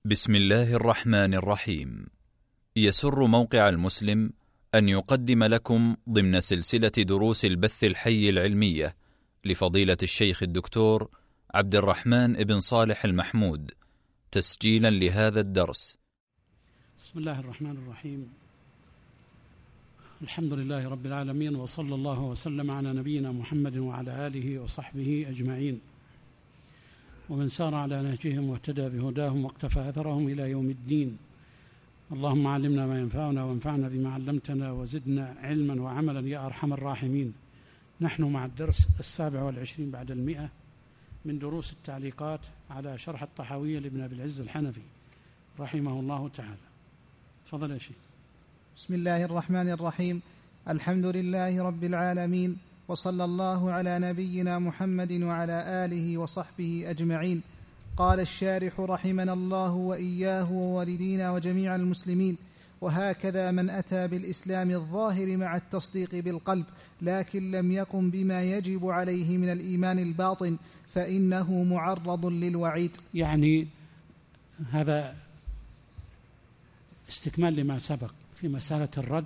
بسم الله الرحمن الرحيم. يسر موقع المسلم أن يقدم لكم ضمن سلسلة دروس البث الحي العلمية لفضيلة الشيخ الدكتور عبد الرحمن بن صالح المحمود تسجيلا لهذا الدرس. بسم الله الرحمن الرحيم. الحمد لله رب العالمين، وصلى الله وسلم على نبينا محمد وعلى آله وصحبه أجمعين، ومن سار على نهجهم واهتدى بهداهم واقتفى أثرهم إلى يوم الدين. اللهم علمنا ما ينفعنا وانفعنا بما علمتنا وزدنا علما وعملا يا أرحم الراحمين. نحن مع الدرس 27 بعد 100 من دروس التعليقات على شرح الطحاوية لابن أبي العز الحنفي رحمه الله تعالى. تفضل يا شيخ. بسم الله الرحمن الرحيم. الحمد لله رب العالمين، وصلى الله على نبينا محمد وعلى آله وصحبه أجمعين. قال الشارح رحمنا الله وإياه ووالدينا وجميع المسلمين: وهكذا من أتى بالإسلام الظاهر مع التصديق بالقلب لكن لم يقم بما يجب عليه من الإيمان الباطن فإنه معرض للوعيد. يعني هذا استكمال لما سبق في مسألة الرد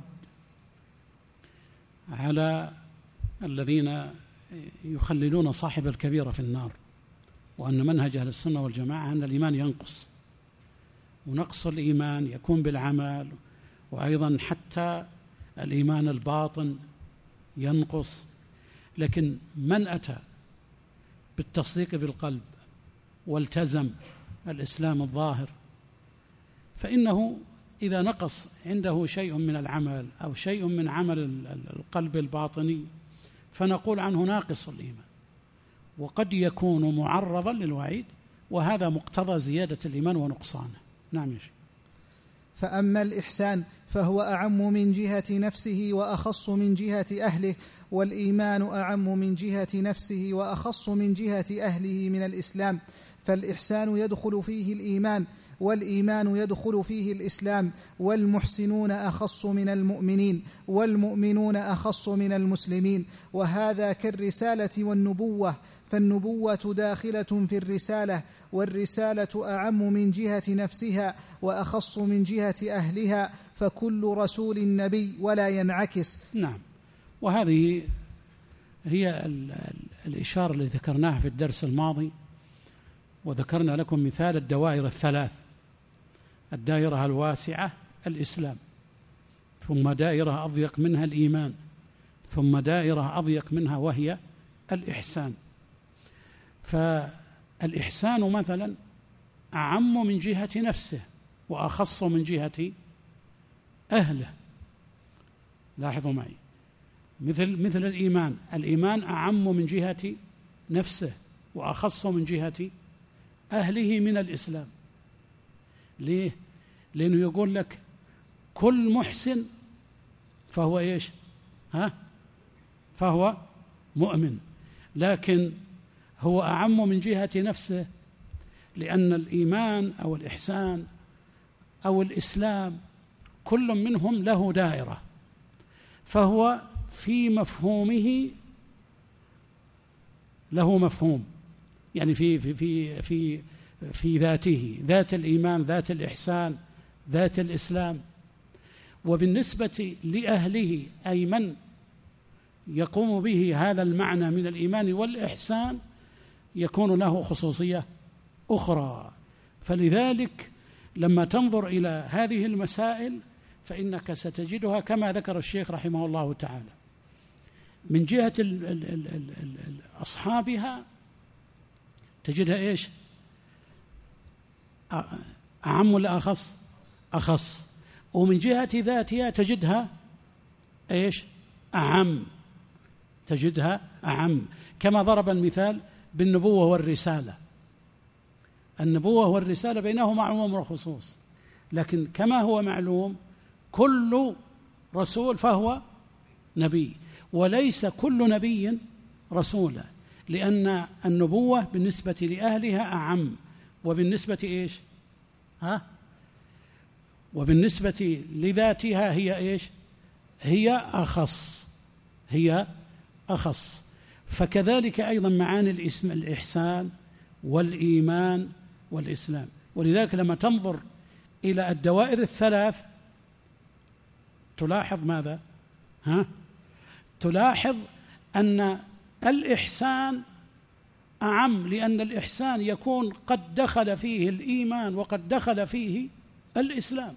على الذين يخلدون صاحب الكبيرة في النار، وأن منهج أهل السنة والجماعة أن الإيمان ينقص، ونقص الإيمان يكون بالعمل، وأيضا حتى الإيمان الباطن ينقص. لكن من أتى بالتصديق بالقلب والتزم الإسلام الظاهر فإنه إذا نقص عنده شيء من العمل أو شيء من عمل القلب الباطني فنقول عنه ناقص الإيمان، وقد يكون معرضا للوعيد، وهذا مقتضى زيادة الإيمان ونقصانه. نعم يا شيخ. فأما الإحسان فهو أعم من جهة نفسه وأخص من جهة أهله، والإيمان أعم من جهة نفسه وأخص من جهة أهله من الإسلام، فالإحسان يدخل فيه الإيمان، والإيمان يدخل فيه الإسلام، والمحسنون أخص من المؤمنين، والمؤمنون أخص من المسلمين. وهذا كالرسالة والنبوة، فالنبوة داخلة في الرسالة، والرسالة أعم من جهة نفسها وأخص من جهة أهلها، فكل رسول نبي ولا ينعكس. نعم، وهذه هي الإشارة اللي ذكرناها في الدرس الماضي، وذكرنا لكم مثال الدوائر الثلاث: الدائرة الواسعة الإسلام، ثم دائرة أضيق منها الإيمان، ثم دائرة أضيق منها وهي الإحسان. فالإحسان مثلا أعم من جهة نفسه وأخص من جهة أهله. لاحظوا معي، مثل الإيمان أعم من جهة نفسه وأخص من جهة أهله من الإسلام. ليه؟ لأنه يقول لك كل محسن فهو إيش؟ فهو مؤمن، لكن هو أعم من جهة نفسه، لأن الإيمان أو الإحسان أو الإسلام كل منهم له دائرة، فهو في مفهومه له مفهوم، يعني في ذاته، ذات الإيمان، ذات الإحسان، ذات الإسلام. وبالنسبة لأهله أي من يقوم به هذا المعنى من الإيمان والإحسان يكون له خصوصية أخرى. فلذلك لما تنظر إلى هذه المسائل فإنك ستجدها كما ذكر الشيخ رحمه الله تعالى، من جهة أصحابها تجدها إيش؟ أعم ولا أخص؟ أخص. ومن جهة ذاتها تجدها إيش؟ أعم، تجدها أعم. كما ضرب المثال بالنبوة والرسالة. النبوة والرسالة بينهما عموم وخصوص، لكن كما هو معلوم كل رسول فهو نبي، وليس كل نبي رسولا، لأن النبوة بالنسبة لأهلها أعم، وبالنسبة إيش؟ وبالنسبة لذاتها هي إيش؟ هي أخص. فكذلك أيضا معاني الإحسان والإيمان والإسلام. ولذلك لما تنظر إلى الدوائر الثلاث تلاحظ ماذا؟ تلاحظ أن الإحسان أعم، لأن الإحسان يكون قد دخل فيه الإيمان وقد دخل فيه الإسلام،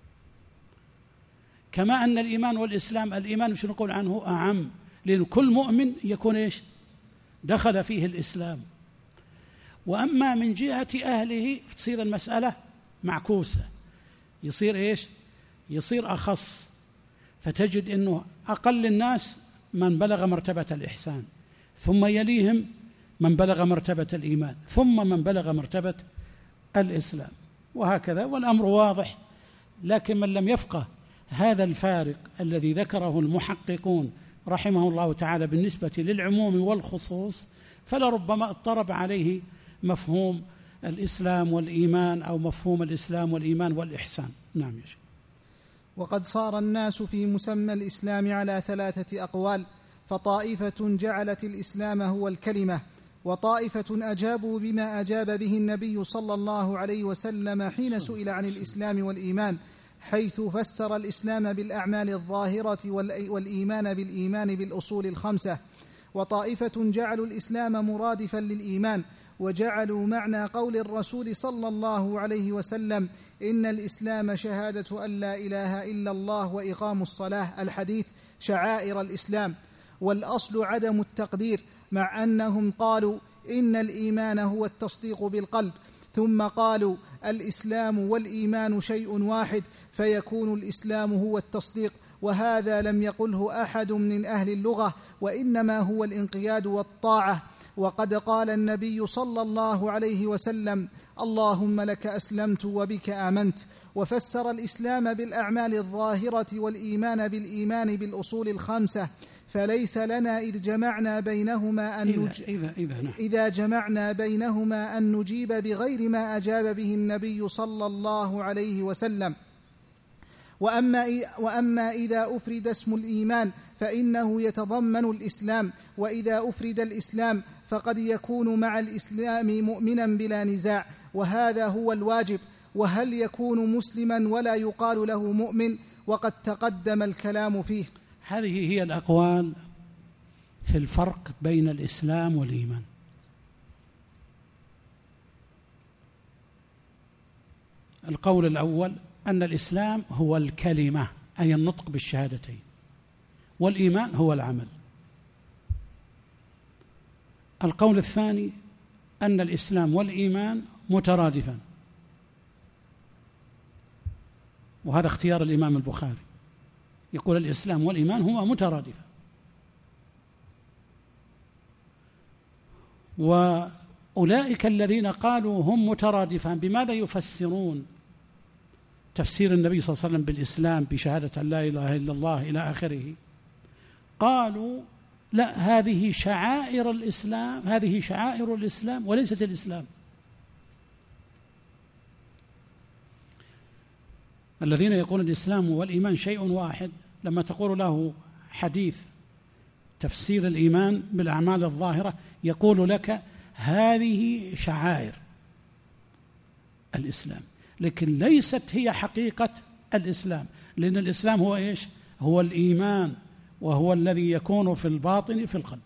كما أن الإيمان والإسلام، الإيمان مش نقول عنه أعم، لأن كل مؤمن يكون إيش؟ دخل فيه الإسلام. وأما من جهة أهله تصير المسألة معكوسة، يصير إيش؟ يصير أخص، فتجد أنه أقل الناس من بلغ مرتبة الإحسان، ثم يليهم من بلغ مرتبة الإيمان، ثم من بلغ مرتبة الإسلام، وهكذا، والأمر واضح. لكن من لم يفقه هذا الفارق الذي ذكره المحققون رحمه الله تعالى بالنسبة للعموم والخصوص، فلربما اضطرب عليه مفهوم الإسلام والإيمان أو مفهوم الإسلام والإيمان والإحسان. نعم يا شيخ. وقد صار الناس في مسمى الإسلام على 3 أقوال، فطائفة جعلت الإسلام هو الكلمة، وطائفة أجابوا بما أجاب به النبي صلى الله عليه وسلم حين سئل عن الإسلام والإيمان، حيث فسر الإسلام بالأعمال الظاهرة والإيمان بالإيمان بالأصول 5. وطائفة جعلوا الإسلام مرادفا للإيمان، وجعلوا معنى قول الرسول صلى الله عليه وسلم إن الإسلام شهادة أن لا إله إلا الله وإقام الصلاة الحديث شعائر الإسلام، والأصل عدم التقدير، مع أنهم قالوا إن الإيمان هو التصديق بالقلب، ثم قالوا الإسلام والإيمان شيء واحد، فيكون الإسلام هو التصديق، وهذا لم يقله أحد من أهل اللغة، وإنما هو الانقياد والطاعة. وقد قال النبي صلى الله عليه وسلم اللهم لك أسلمت وبك آمنت، وفسر الإسلام بالأعمال الظاهرة والإيمان بالإيمان بالأصول 5. فليس لنا إذا جمعنا بينهما أن نجيب بغير ما أجاب به النبي صلى الله عليه وسلم. وأما إذا أفرد اسم الإيمان فإنه يتضمن الإسلام، وإذا أفرد الإسلام فقد يكون مع الإسلام مؤمنا بلا نزاع، وهذا هو الواجب. وهل يكون مسلما ولا يقال له مؤمن؟ وقد تقدم الكلام فيه. هذه هي الأقوال في الفرق بين الإسلام والإيمان. القول الأول أن الإسلام هو الكلمة، أي النطق بالشهادتين، والإيمان هو العمل. القول الثاني أن الإسلام والإيمان مترادفان، وهذا اختيار الإمام البخاري، يقول الإسلام والإيمان هما مترادفان. وأولئك الذين قالوا هم مترادفان بماذا يفسرون تفسير النبي صلى الله عليه وسلم بالإسلام بشهادة أن لا إله إلا الله إلى آخره؟ قالوا لا، هذه شعائر الإسلام، هذه شعائر الإسلام وليست الإسلام. الذين يقولون الإسلام والإيمان شيء واحد، لما تقول له حديث تفسير الإيمان بالأعمال الظاهرة يقول لك هذه شعائر الإسلام، لكن ليست هي حقيقة الإسلام، لأن الإسلام هو إيش؟ هو الإيمان، وهو الذي يكون في الباطن في القلب.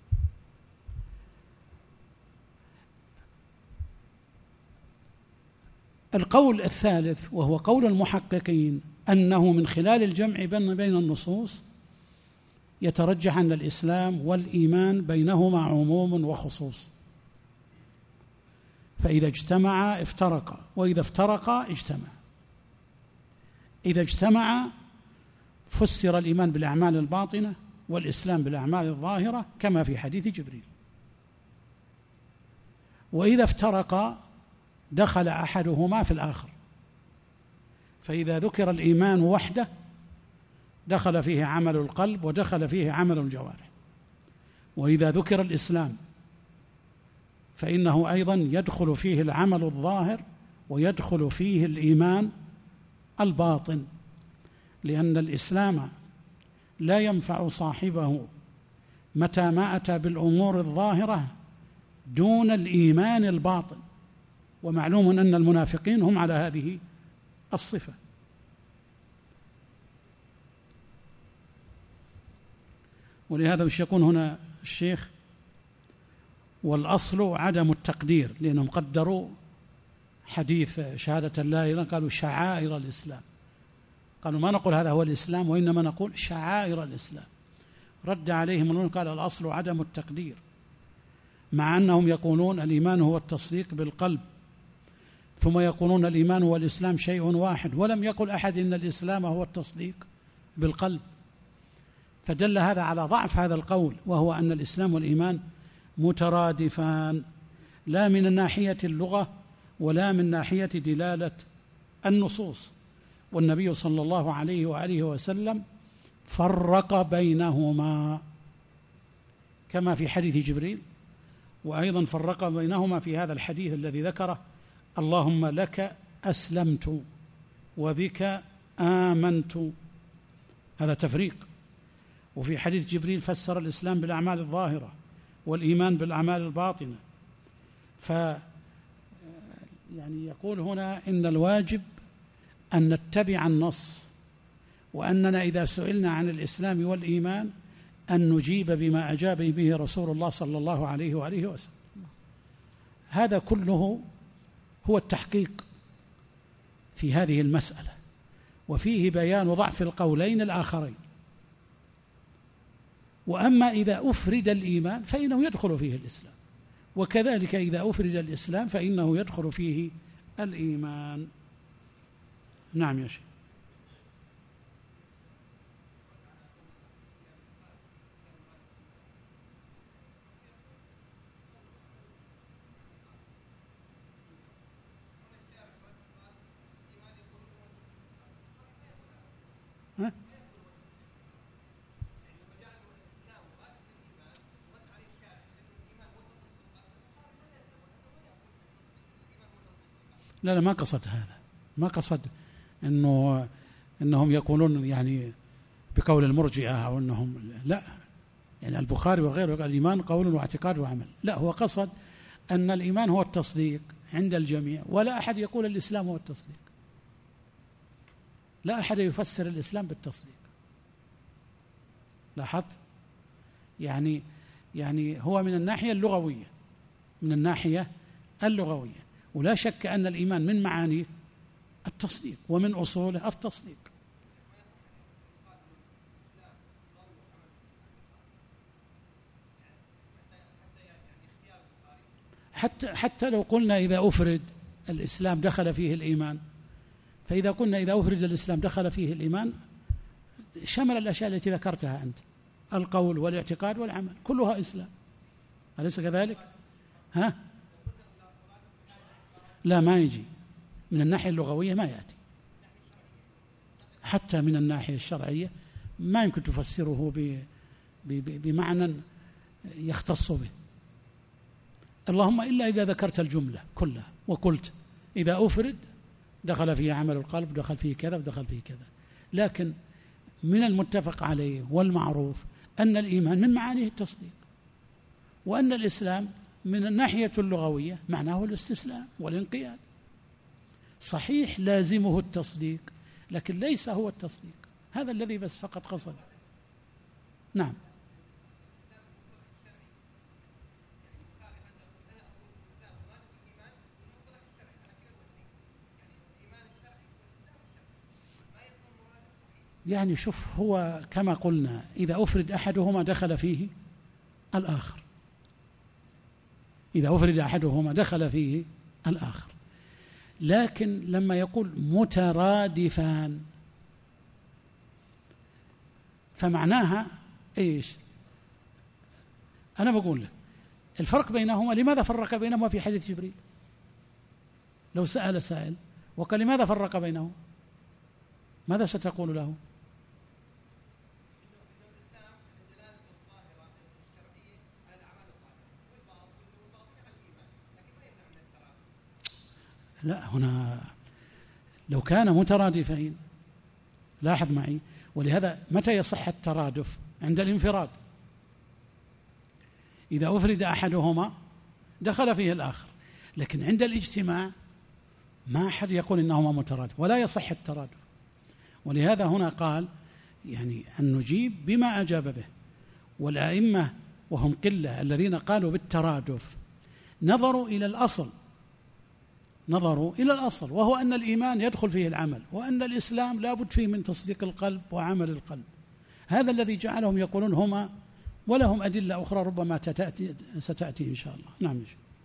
القول الثالث وهو قول المحققين أنه من خلال الجمع بين النصوص يترجح أن الإسلام والإيمان بينهما عموم وخصوص، فإذا اجتمعا افترقا، وإذا افترقا اجتمعا. إذا اجتمعا فسر الإيمان بالأعمال الباطنة والإسلام بالأعمال الظاهرة كما في حديث جبريل، وإذا افترقا دخل أحدهما في الآخر، فإذا ذكر الإيمان وحده دخل فيه عمل القلب ودخل فيه عمل الجوارح، وإذا ذكر الإسلام فإنه أيضا يدخل فيه العمل الظاهر ويدخل فيه الإيمان الباطن، لأن الإسلام لا ينفع صاحبه متى ما أتى بالأمور الظاهرة دون الإيمان الباطن، ومعلوم أن المنافقين هم على هذه الصفة. ولهذا وش يكون هنا الشيخ؟ والأصل عدم التقدير، لأنهم قدروا حديث شهادة لا إله إلا الله، قالوا شعائر الإسلام، قالوا ما نقول هذا هو الإسلام وإنما نقول شعائر الإسلام. رد عليهم قال الأصل عدم التقدير، مع أنهم يقولون الإيمان هو التصديق بالقلب، ثم يقولون الإيمان والإسلام شيء واحد، ولم يقل أحد إن الإسلام هو التصديق بالقلب. فدل هذا على ضعف هذا القول، وهو أن الإسلام والإيمان مترادفان، لا من الناحية اللغة ولا من ناحية دلالة النصوص. والنبي صلى الله عليه وآله وسلم فرق بينهما كما في حديث جبريل، وأيضا فرق بينهما في هذا الحديث الذي ذكره: اللهم لك أسلمت وبك آمنت، هذا تفريق. وفي حديث جبريل فسر الإسلام بالأعمال الظاهرة والإيمان بالأعمال الباطنة. يعني يقول هنا إن الواجب أن نتبع النص، وأننا إذا سئلنا عن الإسلام والإيمان أن نجيب بما أجاب به رسول الله صلى الله عليه وآله وسلم. هذا كله هو التحقيق في هذه المسألة، وفيه بيان ضعف القولين الآخرين. وأما إذا أفرد الإيمان فإنه يدخل فيه الإسلام، وكذلك إذا أفرد الإسلام فإنه يدخل فيه الإيمان. نعم يا شيخ. لا ما قصد هذا، ما قصد إنهم يقولون يعني بقول المرجئة أو إنهم لا، يعني البخاري وغيره قال الإيمان قول واعتقاد وعمل. لا، هو قصد أن الإيمان هو التصديق عند الجميع، ولا أحد يقول الإسلام هو التصديق، لا أحد يفسر الإسلام بالتصديق. لاحظت؟ يعني هو من الناحية اللغوية، من الناحية اللغوية، ولا شك أن الإيمان من معانيه التصديق ومن أصوله التصديق. حتى لو قلنا إذا أفرد الإسلام دخل فيه الإيمان، فإذا قلنا إذا أفرد الإسلام دخل فيه الإيمان شمل الأشياء التي ذكرتها أنت، القول والاعتقاد والعمل كلها إسلام، أليس كذلك؟ ها؟ لا، ما يجي من الناحية اللغوية، ما يأتي. حتى من الناحية الشرعية ما يمكن تفسره بمعنى يختص به، اللهم إلا إذا ذكرت الجملة كلها وقلت إذا أفرد دخل فيه عمل القلب، دخل فيه كذا ودخل فيه كذا. لكن من المتفق عليه والمعروف أن الإيمان من معانيه التصديق، وأن الإسلام من الناحية اللغوية معناه الاستسلام والانقياد. صحيح لازمه التصديق، لكن ليس هو التصديق، هذا الذي بس فقط قصد. نعم. يعني شوف، هو كما قلنا إذا أفرد أحدهما دخل فيه الآخر، إذا أفرد أحدهما دخل فيه الآخر. لكن لما يقول مترادفان فمعناها إيش؟ أنا بقول لك الفرق بينهما، لماذا فرق بينهما في حديث جبريل؟ لو سأل سائل وقال لماذا فرق بينهما، ماذا ستقول له؟ لا، هنا لو كان مترادفين، لاحظ معي، ولهذا متى يصح الترادف؟ عند الانفراد، إذا أفرد أحدهما دخل فيه الآخر. لكن عند الاجتماع ما أحد يقول إنهما مترادف، ولا يصح الترادف. ولهذا هنا قال يعني أن نجيب بما أجاب به. والأئمة وهم قلة الذين قالوا بالترادف نظروا إلى الأصل وهو أن الإيمان يدخل فيه العمل، وأن الإسلام لا بد فيه من تصديق القلب وعمل القلب. هذا الذي جعلهم يقولون هما، ولهم أدلة أخرى ربما ستأتي إن شاء الله. نعم.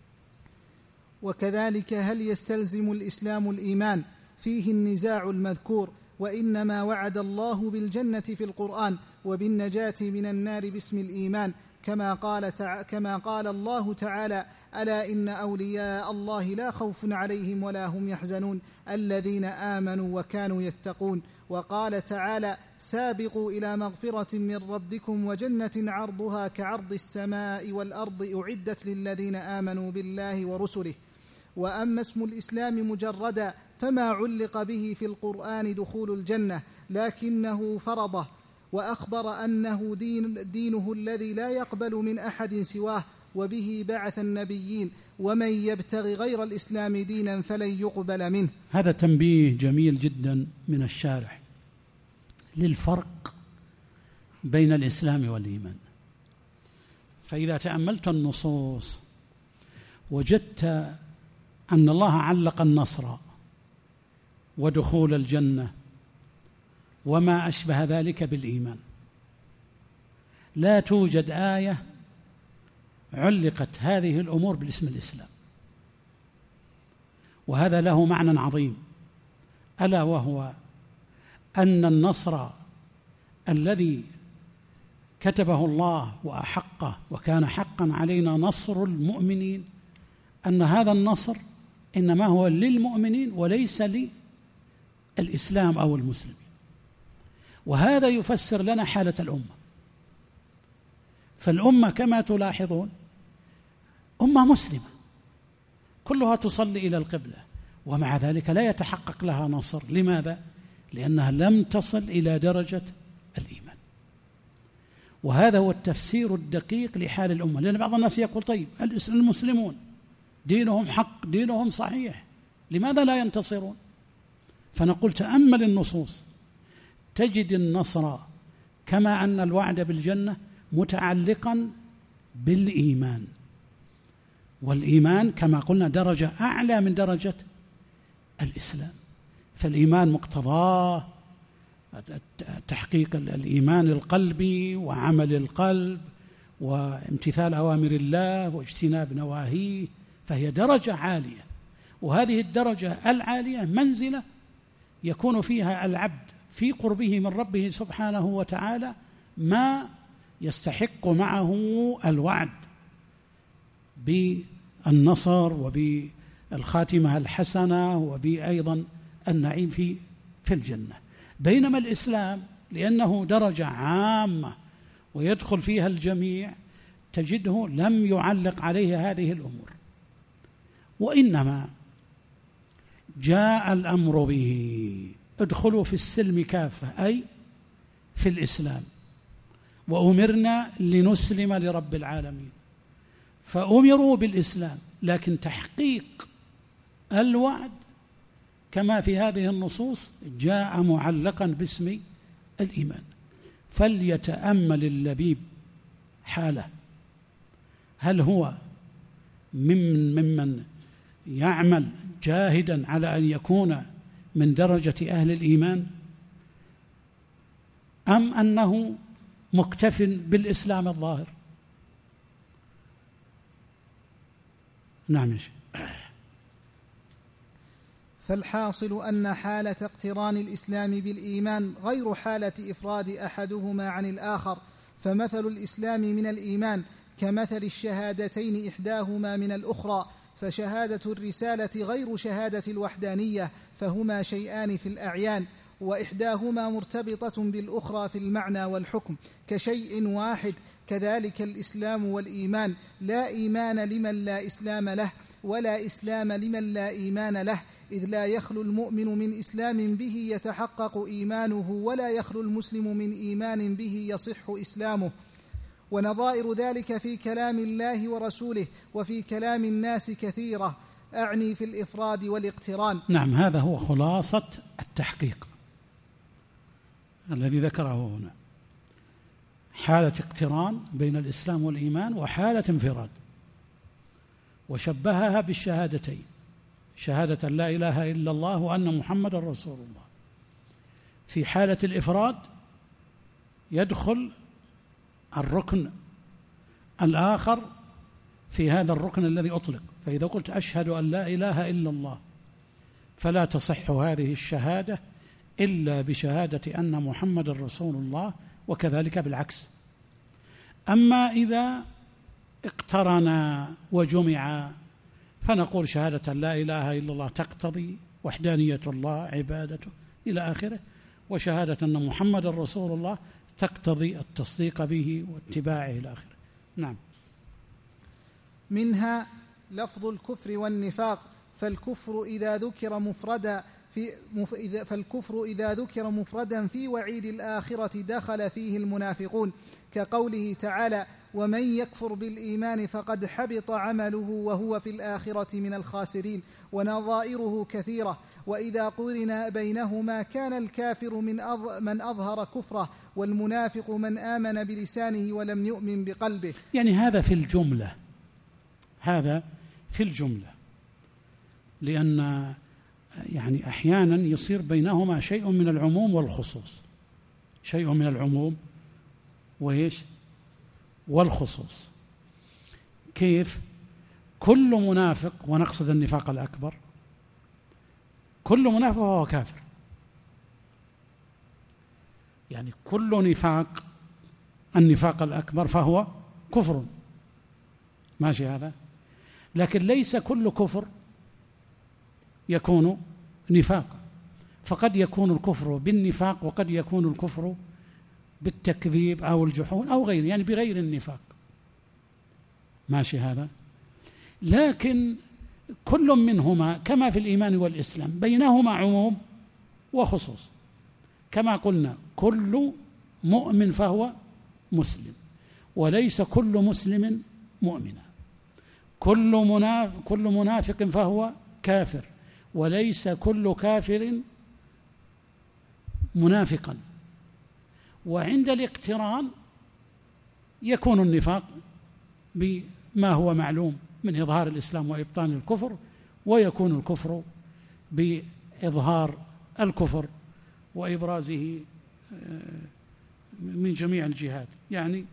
وكذلك هل يستلزم الإسلام الإيمان؟ فيه النزاع المذكور، وإنما وعد الله بالجنة في القرآن وبالنجاة من النار باسم الإيمان، كما قال الله تعالى: ألا إن أولياء الله لا خوف عليهم ولا هم يحزنون الذين آمنوا وكانوا يتقون. وقال تعالى: سابقوا إلى مغفرة من ربكم وجنة عرضها كعرض السماء والأرض أعدت للذين آمنوا بالله ورسله. وأما اسم الإسلام مجردا فما علق به في القرآن دخول الجنة، لكنه فرضه وأخبر أنه دينه الذي لا يقبل من أحد سواه، وبه بعث النبيين، ومن يبتغي غير الإسلام دينا فلن يقبل منه. هذا تنبيه جميل جدا من الشارح للفرق بين الإسلام والإيمان. فإذا تأملت النصوص وجدت أن الله علق النصر ودخول الجنة وما أشبه ذلك بالإيمان. لا توجد آية علقت هذه الأمور بالاسم الإسلام، وهذا له معنى عظيم، ألا وهو أن النصر الذي كتبه الله وأحقه وكان حقا علينا نصر المؤمنين، أن هذا النصر إنما هو للمؤمنين وليس للإسلام أو المسلمين. وهذا يفسر لنا حالة الأمة. فالأمة كما تلاحظون أمة مسلمة كلها تصلي إلى القبلة، ومع ذلك لا يتحقق لها نصر. لماذا؟ لأنها لم تصل إلى درجة الإيمان. وهذا هو التفسير الدقيق لحال الأمة. لأن بعض الناس يقول: طيب المسلمون دينهم حق، دينهم صحيح، لماذا لا ينتصرون؟ فنقول: تأمل النصوص تجد النصر كما أن الوعد بالجنة متعلقا بالإيمان، والإيمان كما قلنا درجة أعلى من درجة الإسلام. فالإيمان مقتضاه تحقيق الإيمان القلبي وعمل القلب وامتثال أوامر الله واجتناب نواهيه، فهي درجة عالية. وهذه الدرجة العالية منزلة يكون فيها العبد في قربه من ربه سبحانه وتعالى ما يستحق معه الوعد بالنصر وبالخاتمة الحسنة وبأيضا النعيم في الجنة. بينما الإسلام لأنه درجة عامة ويدخل فيها الجميع تجده لم يعلق عليه هذه الأمور، وإنما جاء الأمر به: ادخلوا في السلم كافة، أي في الإسلام، وأمرنا لنسلم لرب العالمين. فأمروا بالإسلام، لكن تحقيق الوعد كما في هذه النصوص جاء معلقا باسم الإيمان. فليتأمل اللبيب حاله، هل هو ممن يعمل جاهدا على أن يكون من درجة أهل الإيمان، أم أنه مكتف بالإسلام الظاهر؟ نعم. فالحاصل أن حالة اقتران الإسلام بالإيمان غير حالة إفراد أحدهما عن الآخر. فمثل الإسلام من الإيمان كمثل الشهادتين إحداهما من الأخرى، فشهادة الرسالة غير شهادة الوحدانية، فهما شيئان في الأعيان، وإحداهما مرتبطة بالأخرى في المعنى والحكم كشيء واحد. كذلك الإسلام والإيمان، لا إيمان لمن لا إسلام له، ولا إسلام لمن لا إيمان له، إذ لا يخلو المؤمن من إسلام به يتحقق إيمانه، ولا يخلو المسلم من إيمان به يصح إسلامه. ونظائر ذلك في كلام الله ورسوله وفي كلام الناس كثيرة، أعني في الإفراد والاقتران. نعم، هذا هو خلاصة التحقيق الذي ذكره هنا، حالة اقتران بين الإسلام والإيمان وحالة انفراد، وشبهها بالشهادتين، شهادة لا إله إلا الله وأن محمد رسول الله. في حالة الإفراد يدخل الركن الآخر في هذا الركن الذي أطلق، فإذا قلت أشهد أن لا إله إلا الله فلا تصح هذه الشهادة إلا بشهادة أن محمد رسول الله، وكذلك بالعكس. أما إذا اقترنا وجمع فنقول شهادة لا إله إلا الله تقتضي وحدانية الله عبادته إلى آخره، وشهادة أن محمد رسول الله تقتضي التصديق به واتباعه إلى آخره. نعم. منها لفظ الكفر والنفاق، فالكفر إذا ذكر مفردا في وعيد الآخرة دخل فيه المنافقون، كقوله تعالى: ومن يكفر بالإيمان فقد حبط عمله وهو في الآخرة من الخاسرين، ونظائره كثيرة. وإذا قرن بينهما كان الكافر من أظهر كفره، والمنافق من آمن بلسانه ولم يؤمن بقلبه. يعني هذا في الجملة، لأن يعني أحيانا يصير بينهما شيء من العموم والخصوص، شيء من العموم والخصوص. كيف؟ كل منافق، ونقصد النفاق الأكبر، كل منافق هو كافر، يعني كل نفاق، النفاق الأكبر فهو كفر، ماشي هذا، لكن ليس كل كفر يكون نفاق، فقد يكون الكفر بالنفاق وقد يكون الكفر بالتكذيب أو الجحود أو غيره، يعني بغير النفاق، ماشي هذا. لكن كل منهما كما في الإيمان والإسلام بينهما عموم وخصوص، كما قلنا كل مؤمن فهو مسلم، وليس كل مسلم مؤمنا، كل منافق فهو كافر، وليس كل كافر منافقا. وعند الاقتران يكون النفاق بما هو معلوم من إظهار الإسلام وإبطان الكفر، ويكون الكفر بإظهار الكفر وإبرازه من جميع الجهات، يعني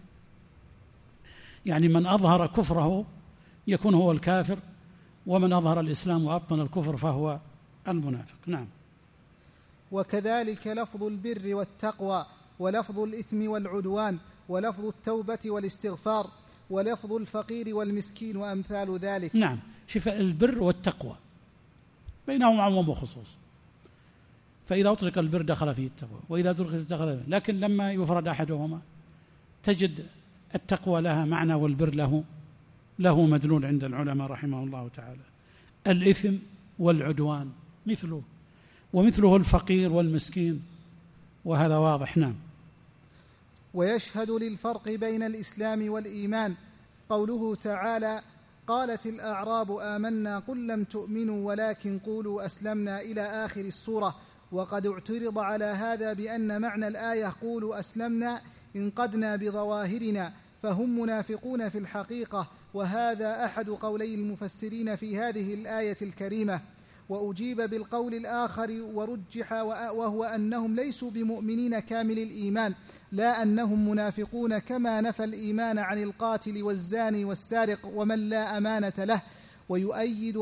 من أظهر كفره يكون هو الكافر، ومن أظهر الإسلام وأبطن الكفر فهو المنافق. نعم. وكذلك لفظ البر والتقوى، ولفظ الإثم والعدوان، ولفظ التوبة والاستغفار، ولفظ الفقير والمسكين وأمثال ذلك. نعم. شوف، البر والتقوى بينهم عموم وخصوص، فإذا أطلق البر دخل فيه التقوى، وإذا أطلق دخل فيه، لكن لما يفرد أحدهما تجد التقوى لها معنى والبر له مدلول عند العلماء رحمه الله تعالى. الإثم والعدوان مثله، ومثله الفقير والمسكين، وهذا واضح. نعم. ويشهد للفرق بين الإسلام والإيمان قوله تعالى: قالت الأعراب آمنا قل لم تؤمنوا ولكن قولوا أسلمنا إلى آخر السورة. وقد اعترض على هذا بأن معنى الآية قولوا أسلمنا انقدنا بظواهرنا، فهم منافقون في الحقيقة، وهذا أحد قولي المفسرين في هذه الآية الكريمة. وأجيب بالقول الآخر ورجح، وهو أنهم ليسوا بمؤمنين كامل الإيمان، لا أنهم منافقون، كما نفى الإيمان عن القاتل والزاني والسارق ومن لا أمانة له. ويؤيد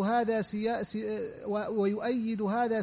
هذا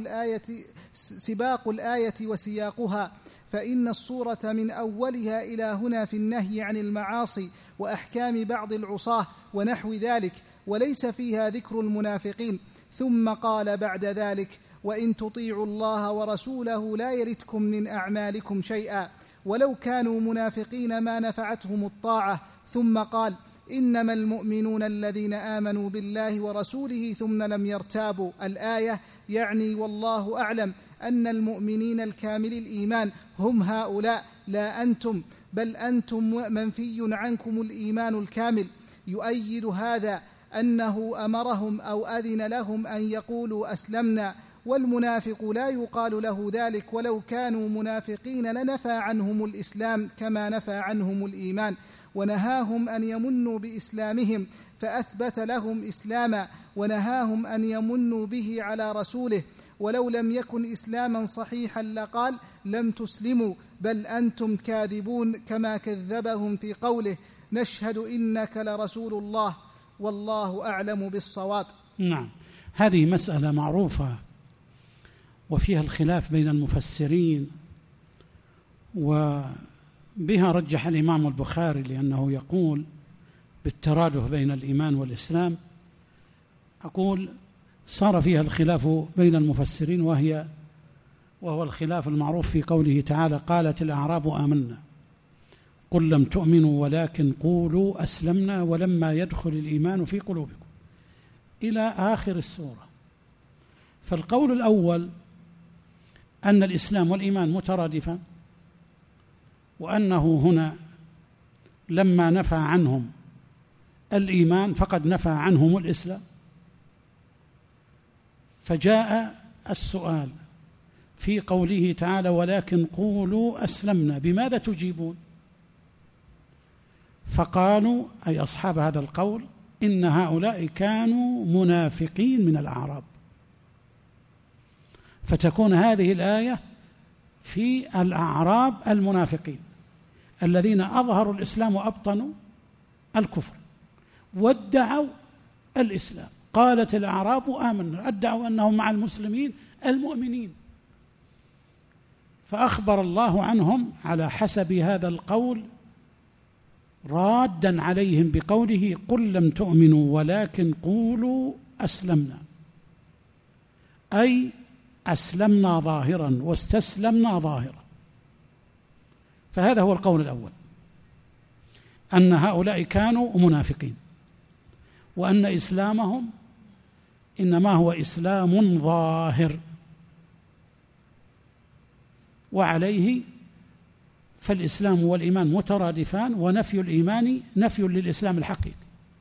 سباق الآية وسياقها، فإن الصورة من أولها إلى هنا في النهي عن المعاصي وأحكام بعض العصاة ونحو ذلك، وليس فيها ذكر المنافقين. ثم قال بعد ذلك: وإن تطيعوا الله ورسوله لا يلتكم من أعمالكم شيئا، ولو كانوا منافقين ما نفعتهم الطاعة. ثم قال: إنما المؤمنون الذين آمنوا بالله ورسوله ثم لم يرتابوا. الآية يعني والله أعلم أن المؤمنين الكامل الإيمان هم هؤلاء، لا أنتم، بل أنتم منفي عنكم الإيمان الكامل. يؤيد هذا أنه أمرهم أو أذن لهم أن يقولوا أسلمنا، والمنافق لا يقال له ذلك، ولو كانوا منافقين لنفى عنهم الإسلام كما نفى عنهم الإيمان، ونهاهم أن يمنوا بإسلامهم فأثبت لهم إسلاما، ونهاهم أن يمنوا به على رسوله، ولو لم يكن إسلاما صحيحا لقال لم تسلموا بل أنتم كاذبون، كما كذبهم في قوله نشهد إنك لرسول الله والله أعلم بالصواب. نعم، هذه مسألة معروفة وفيها الخلاف بين المفسرين، وبها رجح الإمام البخاري لأنه يقول بالترادف بين الإيمان والإسلام. أقول صار فيها الخلاف بين المفسرين، وهو الخلاف المعروف في قوله تعالى قالت الأعراب آمنا قل لم تؤمنوا ولكن قولوا أسلمنا ولما يدخل الإيمان في قلوبكم إلى آخر السورة. فالقول الأول أن الإسلام والإيمان مترادفان، وأنه هنا لما نفى عنهم الإيمان فقد نفى عنهم الإسلام. فجاء السؤال في قوله تعالى ولكن قولوا أسلمنا، بماذا تجيبون؟ فقالوا أي أصحاب هذا القول إن هؤلاء كانوا منافقين من الأعراب، فتكون هذه الآية في الأعراب المنافقين الذين أظهروا الإسلام وأبطنوا الكفر وادعوا الإسلام. قالت الأعراب آمنا، ادعوا أنهم مع المسلمين المؤمنين، فأخبر الله عنهم على حسب هذا القول رادا عليهم بقوله قل لم تؤمنوا ولكن قولوا أسلمنا، أي أسلمنا ظاهرا واستسلمنا ظاهرا. فهذا هو القول الأول، أن هؤلاء كانوا منافقين، وأن إسلامهم إنما هو إسلام ظاهر، وعليه فالإسلام والإيمان مترادفان، ونفي الإيمان نفي للإسلام الحقيقي.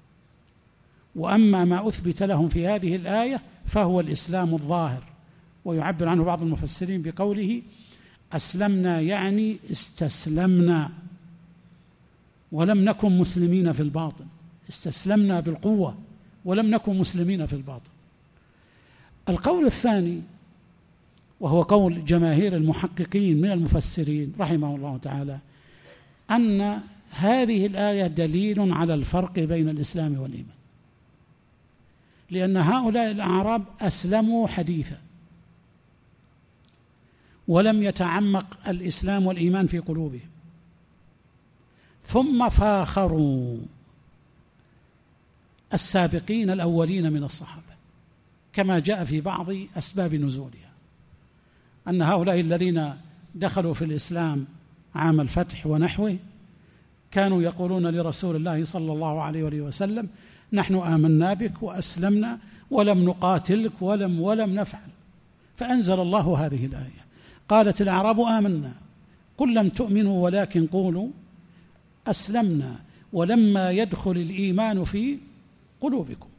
وأما ما أثبت لهم في هذه الآية فهو الإسلام الظاهر، ويعبر عنه بعض المفسرين بقوله أسلمنا يعني استسلمنا ولم نكن مسلمين في الباطن، استسلمنا بالقوة ولم نكن مسلمين في الباطن. القول الثاني وهو قول جماهير المحققين من المفسرين رحمه الله تعالى أن هذه الآية دليل على الفرق بين الإسلام والإيمان، لأن هؤلاء الأعراب أسلموا حديثا ولم يتعمق الإسلام والإيمان في قلوبهم، ثم فاخروا السابقين الأولين من الصحابة كما جاء في بعض أسباب نزولها، أن هؤلاء الذين دخلوا في الإسلام عام الفتح ونحوه كانوا يقولون لرسول الله صلى الله عليه وسلم نحن آمنا بك وأسلمنا ولم نقاتلك ولم نفعل. فأنزل الله هذه الآية قالت الأعراب آمنا قل لم تؤمنوا ولكن قولوا أسلمنا ولما يدخل الإيمان في قلوبكم.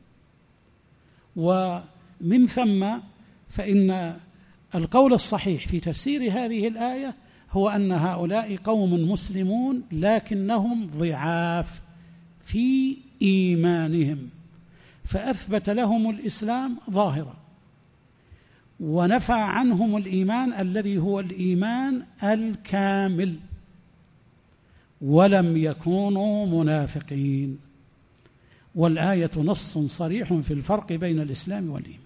ومن ثم فإن القول الصحيح في تفسير هذه الآية هو أن هؤلاء قوم مسلمون لكنهم ضعاف في إيمانهم، فأثبت لهم الإسلام ظاهرا ونفى عنهم الإيمان الذي هو الإيمان الكامل، ولم يكونوا منافقين. والآية نص صريح في الفرق بين الإسلام والإيمان.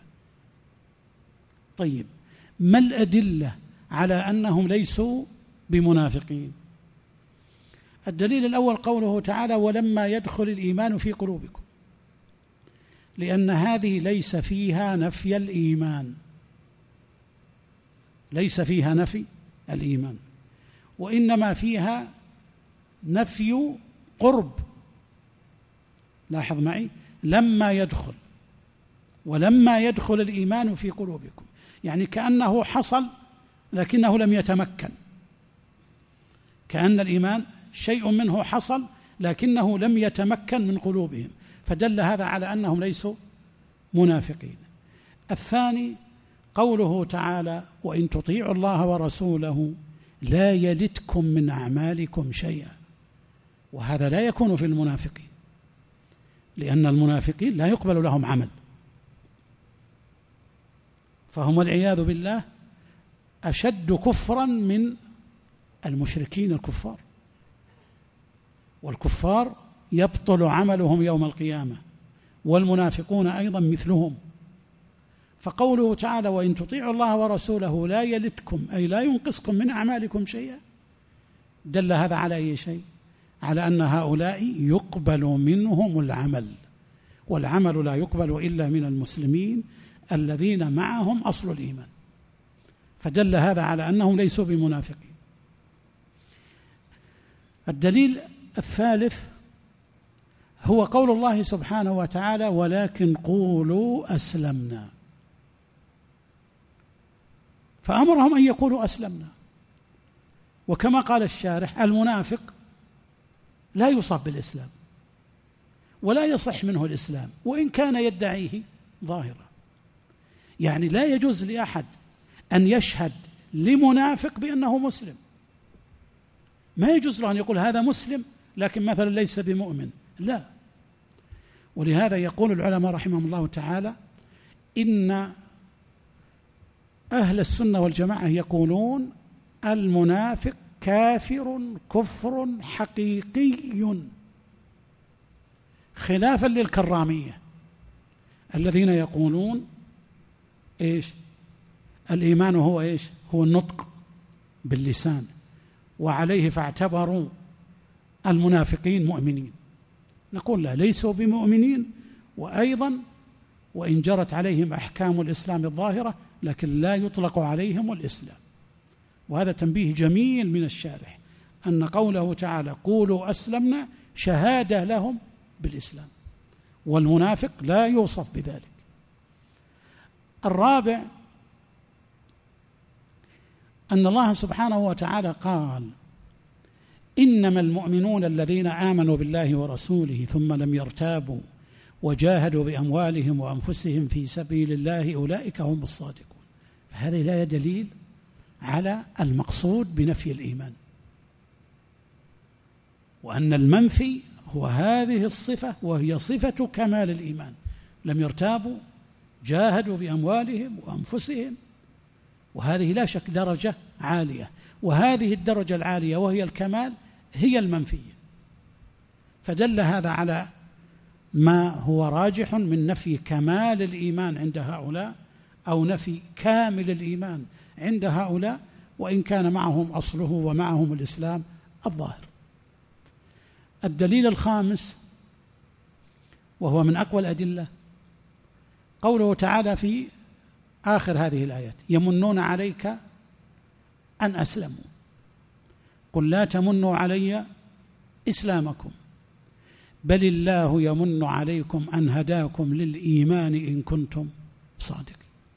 طيب، ما الأدلة على أنهم ليسوا بمنافقين؟ الدليل الأول قوله تعالى ولما يدخل الإيمان في قلوبكم، لأن هذه ليس فيها نفي الإيمان، ليس فيها نفي الإيمان، وإنما فيها نفي قرب. لاحظ معي، لما يدخل ولما يدخل الإيمان في قلوبكم، يعني كأنه حصل لكنه لم يتمكن، كأن الإيمان شيء منه حصل لكنه لم يتمكن من قلوبهم، فدل هذا على أنهم ليسوا منافقين. الثاني قوله تعالى: وإن تطيعوا الله ورسوله لا يلتكم من أعمالكم شيئا، وهذا لا يكون في المنافقين، لأن المنافقين لا يقبل لهم عمل، فهم والعياذ بالله أشد كفرا من المشركين الكفار، والكفار يبطل عملهم يوم القيامة، والمنافقون أيضا مثلهم. فقوله تعالى: وإن تطيعوا الله ورسوله لا يلتكم، أي لا ينقصكم من أعمالكم شيئا، دل هذا على أي شيء؟ على أن هؤلاء يقبل منهم العمل، والعمل لا يقبل إلا من المسلمين الذين معهم أصل الإيمان، فدل هذا على أنهم ليسوا بمنافقين. الدليل الثالث هو قول الله سبحانه وتعالى: ولكن قولوا أسلمنا، فأمرهم أن يقولوا أسلمنا. وكما قال الشارح: المنافق لا يوصف بالإسلام ولا يصح منه الإسلام وإن كان يدعيه ظاهرا، يعني لا يجوز لأحد أن يشهد لمنافق بأنه مسلم، ما يجوز له أن يقول هذا مسلم لكن مثلا ليس بمؤمن، لا. ولهذا يقول العلماء رحمهم الله تعالى: إن أهل السنة والجماعة يقولون المنافق كافر كفر حقيقي، خلافا للكرامية الذين يقولون إيش؟ الإيمان هو إيش؟ هو النطق باللسان، وعليه فاعتبروا المنافقين مؤمنين. نقول لا، ليسوا بمؤمنين، وأيضا وإن جرت عليهم أحكام الإسلام الظاهرة لكن لا يطلق عليهم الإسلام. وهذا تنبيه جميل من الشارح أن قوله تعالى: قولوا أسلمنا، شهادة لهم بالإسلام، والمنافق لا يوصف بذلك. الرابع أن الله سبحانه وتعالى قال: إنما المؤمنون الذين آمنوا بالله ورسوله ثم لم يرتابوا وجاهدوا بأموالهم وأنفسهم في سبيل الله أولئك هم الصادقون. فهذه الآية دليل على المقصود بنفي الإيمان، وأن المنفي هو هذه الصفة، وهي صفة كمال الإيمان. لم يرتابوا، جاهدوا بأموالهم وأنفسهم، وهذه لا شك درجة عالية، وهذه الدرجة العالية وهي الكمال هي المنفية. فدل هذا على ما هو راجح من نفي كمال الإيمان عند هؤلاء، أو نفي كامل الإيمان عند هؤلاء، وإن كان معهم أصله ومعهم الإسلام الظاهر. الدليل الخامس وهو من أقوى الأدلة قوله تعالى في آخر هذه الآيات: يمنون عليك أن أسلموا قل لا تمنوا علي إسلامكم بل الله يمن عليكم أن هداكم للإيمان إن كنتم صادقين.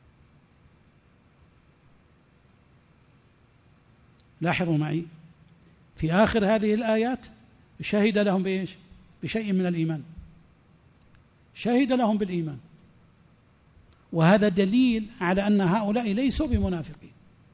لاحظوا معي في آخر هذه الآيات شهد لهم بإيش؟ بشيء من الإيمان، شهد لهم بالإيمان، وهذا دليل على أن هؤلاء ليسوا بمنافقين.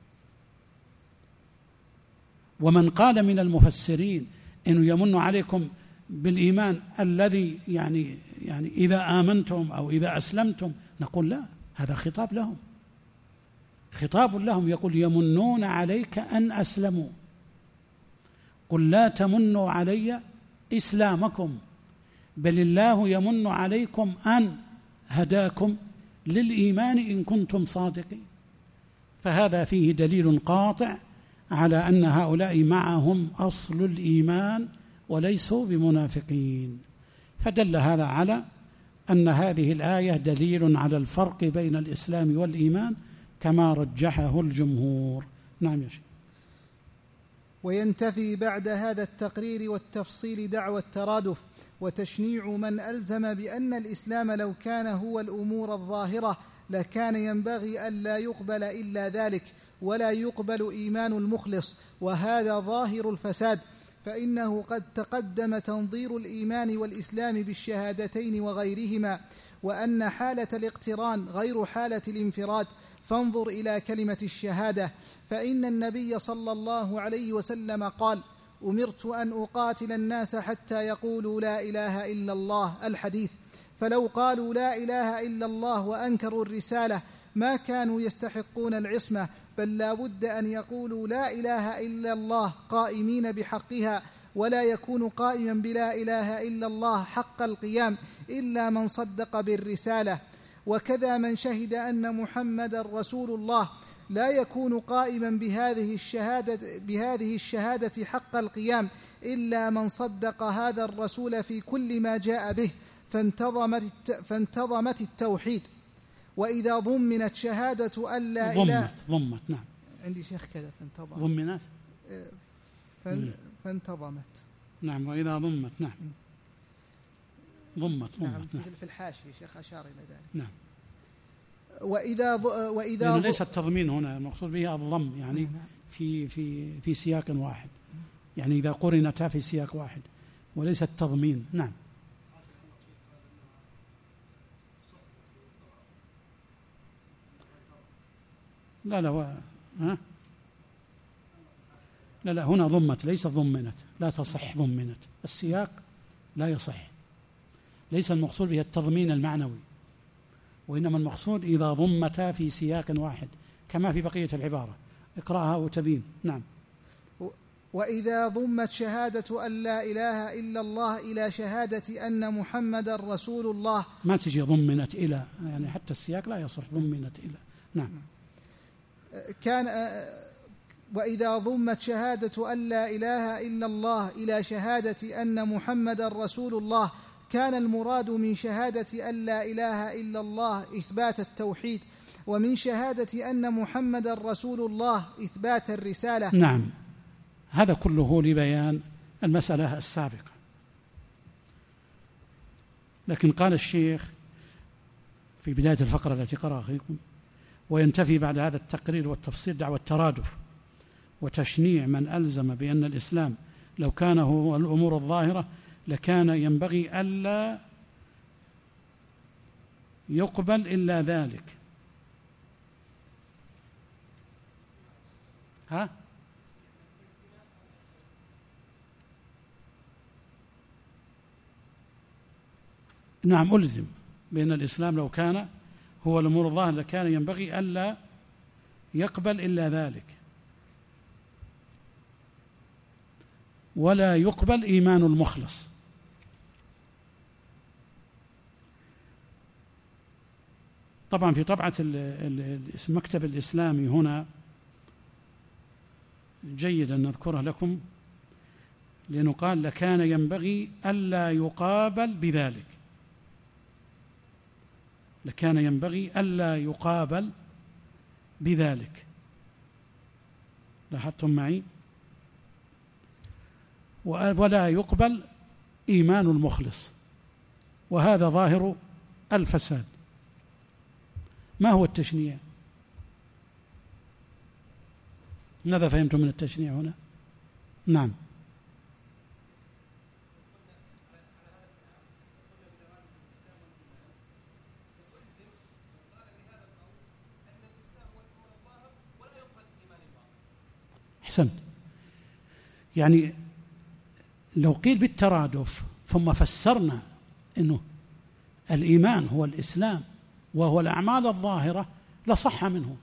ومن قال من المفسرين إنه يمن عليكم بالإيمان الذي يعني إذا آمنتم أو إذا أسلمتم، نقول لا، هذا خطاب لهم، خطاب لهم، يقول يمنون عليك أن أسلموا قل لا تمنوا علي إسلامكم بل الله يمن عليكم أن هداكم للإيمان إن كنتم صادقين. فهذا فيه دليل قاطع على أن هؤلاء معهم أصل الإيمان وليسوا بمنافقين. فدل هذا على أن هذه الآية دليل على الفرق بين الإسلام والإيمان كما رجحه الجمهور. نعم يا شيخ. وينتفي بعد هذا التقرير والتفصيل دعوى الترادف وتشنيع من ألزم بأن الإسلام لو كان هو الأمور الظاهرة لكان ينبغي ألا يقبل إلا ذلك ولا يقبل إيمان المخلص، وهذا ظاهر الفساد، فإنه قد تقدم تنظير الإيمان والإسلام بالشهادتين وغيرهما، وأن حالة الاقتران غير حالة الانفراد. فانظر إلى كلمة الشهادة، فإن النبي صلى الله عليه وسلم قال: أمرت أن أقاتل الناس حتى يقولوا لا إله إلا الله، الحديث. فلو قالوا لا إله إلا الله وأنكروا الرسالة ما كانوا يستحقون العصمة، بل لا بد أن يقولوا لا إله إلا الله قائمين بحقها، ولا يكون قائما بلا إله إلا الله حق القيام إلا من صدق بالرسالة. وكذا من شهد أن محمد رسول الله لا يكون قائما بهذه الشهادة حق القيام إلا من صدق هذا الرسول في كل ما جاء به، فانتظمت التوحيد. وإذا ضمنت شهادة أن لا إله ضمت نعم عندي شيخ كذا ضمنت فانتظمت نعم، وإذا ضمت نعم ضمت نعم في الحاشية شيخ أشار إلى ذلك نعم. وإذا ليس التضمين هنا المقصود به الضم، يعني في سياق واحد، يعني إذا قرنتا في سياق واحد، وليس التضمين. نعم. لا هنا ضمت ليس ضمنت، لا تصح ضمنت، السياق لا يصح، ليس المقصود به التضمين المعنوي، وإنما المقصود إذا ضمتا في سياق واحد كما في بقية العبارة. اقرأها وتبين. نعم. وإذا ضمت شهادة أن لا إله إلا الله إلى شهادة أن محمد رسول الله، ما تجي ضمنت إلى، يعني حتى السياق لا يصح ضمنت إلى. نعم. وإذا ضمت شهادة أن لا إله إلا الله إلى شهادة أن محمد رسول الله كان المراد من شهادة أن لا إله إلا الله إثبات التوحيد، ومن شهادة أن محمد رسول الله إثبات الرسالة. نعم، هذا كله لبيان المسألة السابقة. لكن قال الشيخ في بداية الفقرة التي قرأ أخيكم: وينتفي بعد هذا التقرير والتفصيل دعوى الترادف وتشنيع من ألزم بأن الإسلام لو كان هو الأمور الظاهرة لكان ينبغي ألا يقبل إلا ذلك. نعم، ألزم بأن الإسلام لو كان هو الأمور الظاهرة لكان ينبغي ألا يقبل إلا ذلك، ولا يقبل إيمان المخلص. طبعا في طبعة المكتب الإسلامي هنا جيد أن نذكره لكم، لأنه قال لكان ينبغي ألا يقابل بذلك، لكان ينبغي ألا يقابل بذلك. لاحظتم معي؟ ولا يقبل إيمان المخلص، وهذا ظاهر الفساد. ما هو التشنيع؟ ماذا فهمتم من التشنيع هنا؟ نعم. أحسنت. يعني لو قيل بالترادف ثم فسرنا أنه الإيمان هو الإسلام وهو الأعمال الظاهرة لصح منه،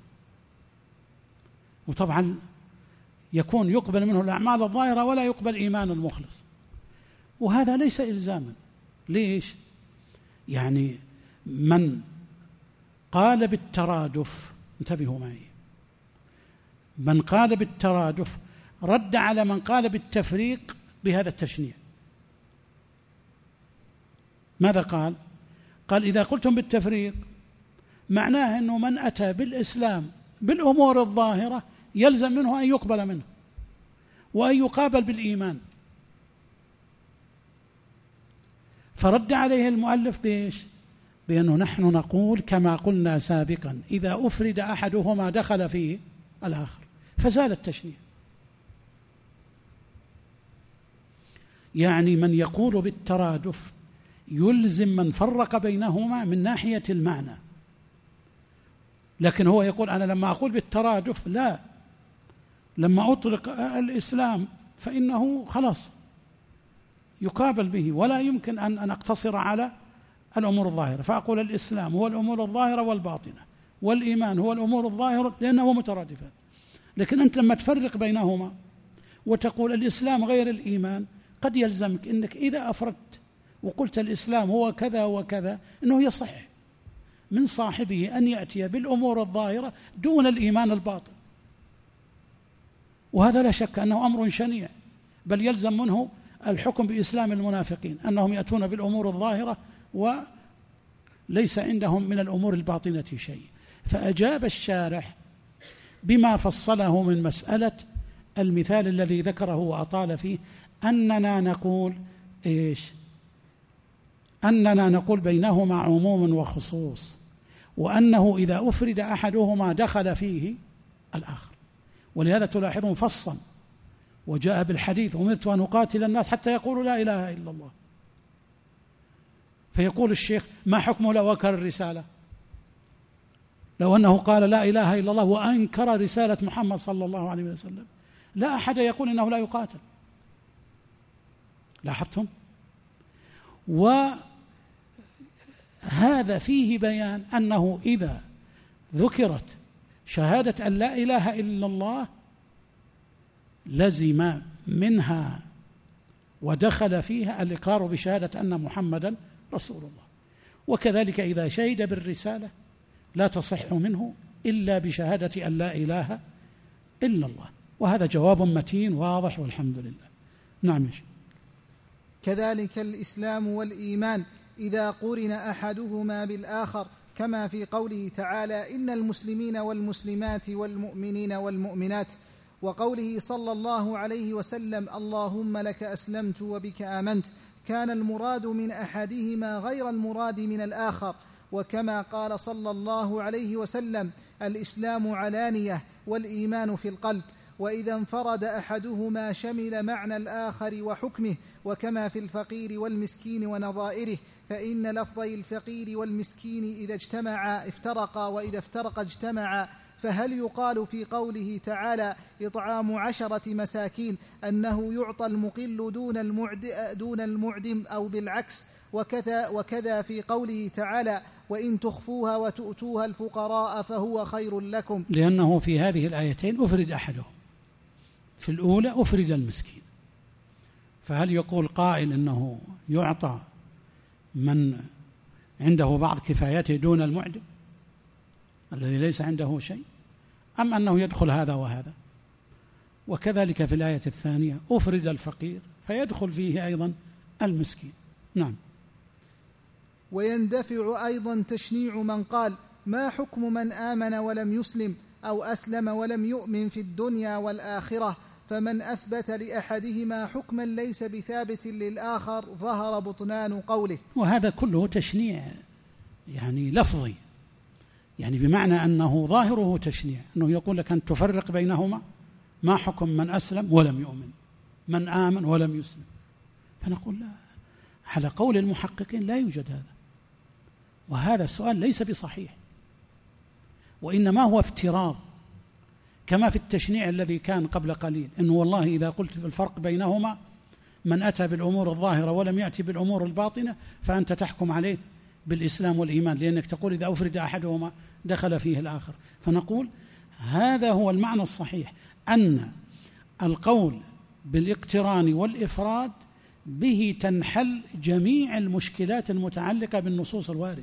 وطبعا يكون يقبل منه الأعمال الظاهرة ولا يقبل إيمان المخلص، وهذا ليس إلزاما. ليش؟ يعني من قال بالترادف، انتبهوا معي، من قال بالترادف رد على من قال بالتفريق بهذا التشنيع. ماذا قال؟ قال إذا قلتم بالتفريق معناه أنه من أتى بالإسلام بالأمور الظاهرة يلزم منه أن يقبل منه وأن يقابل بالإيمان. فرد عليه المؤلف بإيش؟ بأنه نحن نقول كما قلنا سابقا: إذا أفرد أحدهما دخل فيه الآخر، فزال التشنيع. يعني من يقول بالترادف يلزم من فرق بينهما من ناحية المعنى، لكن هو يقول أنا لما أقول بالترادف لا، لما أطلق الإسلام فإنه خلاص يقابل به، ولا يمكن أن أقتصر على الأمور الظاهرة، فأقول الإسلام هو الأمور الظاهرة والباطنة، والإيمان هو الأمور الظاهرة لأنه مترادفان. لكن أنت لما تفرق بينهما وتقول الإسلام غير الإيمان، قد يلزمك أنك إذا أفردت وقلت الإسلام هو كذا وكذا أنه يصح من صاحبه أن يأتي بالأمور الظاهرة دون الإيمان الباطن، وهذا لا شك أنه أمر شنيع، بل يلزم منه الحكم بإسلام المنافقين أنهم يأتون بالأمور الظاهرة وليس عندهم من الأمور الباطنة شيء. فأجاب الشارح بما فصله من مسألة المثال الذي ذكره وأطال فيه، أننا نقول إيش؟ أننا نقول بينهما عموم وخصوص، وأنه إذا أفرد أحدهما دخل فيه الآخر. ولهذا تلاحظون فصل وجاء بالحديث أمرت أن أقاتل الناس حتى يقولوا لا إله إلا الله. فيقول الشيخ ما حكمه لو أنكر الرسالة؟ لو أنه قال لا إله إلا الله وأنكر رسالة محمد صلى الله عليه وسلم، لا أحد يقول إنه لا يقاتل. لاحظتم؟ وهذا فيه بيان أنه إذا ذكرت شهادة أن لا إله إلا الله لزم منها ودخل فيها الإقرار بشهادة أن محمدا رسول الله. وكذلك إذا شهد بالرسالة لا تصح منه إلا بشهادة أن لا إله إلا الله. وهذا جواب متين واضح والحمد لله. نعم يا شيخ. كذلك الإسلام والإيمان إذا قرن أحدهما بالآخر، كما في قوله تعالى إن المسلمين والمسلمات والمؤمنين والمؤمنات، وقوله صلى الله عليه وسلم اللهم لك أسلمت وبك آمنت، كان المراد من أحدهما غير المراد من الآخر. وكما قال صلى الله عليه وسلم الإسلام علانية والإيمان في القلب، وإذا انفرد أحدهما شمل معنى الآخر وحكمه، وكما في الفقير والمسكين ونظائره، فإن لفظي الفقير والمسكين إذا اجتمعا افترقا وإذا افترقا اجتمعا. فهل يقال في قوله تعالى إطعام 10 مساكين أنه يعطى المقل دون المعدم أو بالعكس؟ وكذا في قوله تعالى وإن تخفوها وتؤتوها الفقراء فهو خير لكم، لأنه في هذه الآيتين أفرد أحدهم، في الأولى أفرد المسكين. فهل يقول قائل أنه يعطى من عنده بعض كفايته دون المعدم الذي ليس عنده شيء، أم أنه يدخل هذا وهذا؟ وكذلك في الآية الثانية أفرد الفقير فيدخل فيه أيضا المسكين. نعم. ويندفع أيضا تشنيع من قال ما حكم من آمن ولم يسلم أو أسلم ولم يؤمن في الدنيا والآخرة، فمن أثبت لأحدهما حكما ليس بثابت للآخر ظهر بطلان قوله. وهذا كله تشنيع يعني لفظي، يعني بمعنى أنه ظاهره تشنيع، أنه يقول لك أن تفرق بينهما، ما حكم من أسلم ولم يؤمن، من آمن ولم يسلم؟ فنقول لا، على قول المحققين لا يوجد هذا، وهذا السؤال ليس بصحيح، وإنما هو افتراض، كما في التشنيع الذي كان قبل قليل، إنه والله إذا قلت بالفرق بينهما من أتى بالأمور الظاهرة ولم يأتي بالأمور الباطنة فأنت تحكم عليه بالإسلام والإيمان، لأنك تقول إذا أفرد أحدهما دخل فيه الآخر. فنقول هذا هو المعنى الصحيح، أن القول بالاقتران والإفراد به تنحل جميع المشكلات المتعلقة بالنصوص الواردة،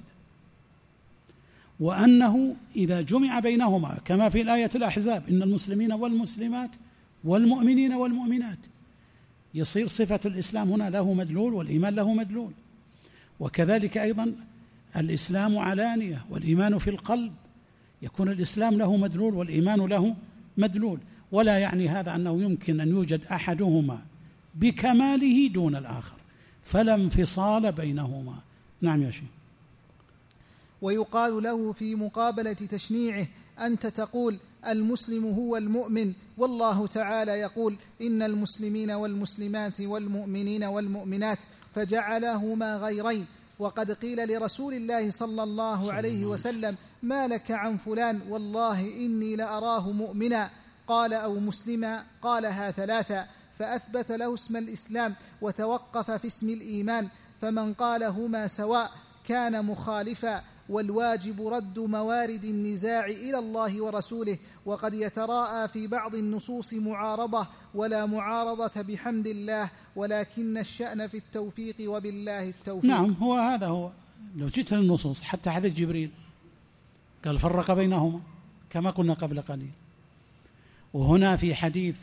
وأنه إذا جمع بينهما كما في الآية الأحزاب إن المسلمين والمسلمات والمؤمنين والمؤمنات، يصير صفة الإسلام هنا له مدلول والإيمان له مدلول. وكذلك أيضا الإسلام علانية والإيمان في القلب، يكون الإسلام له مدلول والإيمان له مدلول. ولا يعني هذا أنه يمكن أن يوجد أحدهما بكماله دون الآخر، فلا انفصال بينهما. نعم يا شيخ. ويقال له في مقابلة تشنيعه أنت تقول المسلم هو المؤمن، والله تعالى يقول: إن المسلمين والمسلمات والمؤمنين والمؤمنات فجعلهما غيرين. وقد قيل لرسول الله صلى الله عليه وسلم: ما لك عن فلان؟ والله إني لأراه مؤمنا. قال: أو مسلما؟ قالها ثلاثا، فأثبت له اسم الإسلام وتوقف في اسم الإيمان، فمن قالهما سواء كان مخالفا، والواجب رد موارد النزاع إلى الله ورسوله. وقد يتراءى في بعض النصوص معارضة، ولا معارضة بحمد الله، ولكن الشأن في التوفيق، وبالله التوفيق. نعم، هذا هو. لو جئت للنصوص حتى حديث جبريل قال فرق بينهما كما قلنا قبل قليل. وهنا في حديث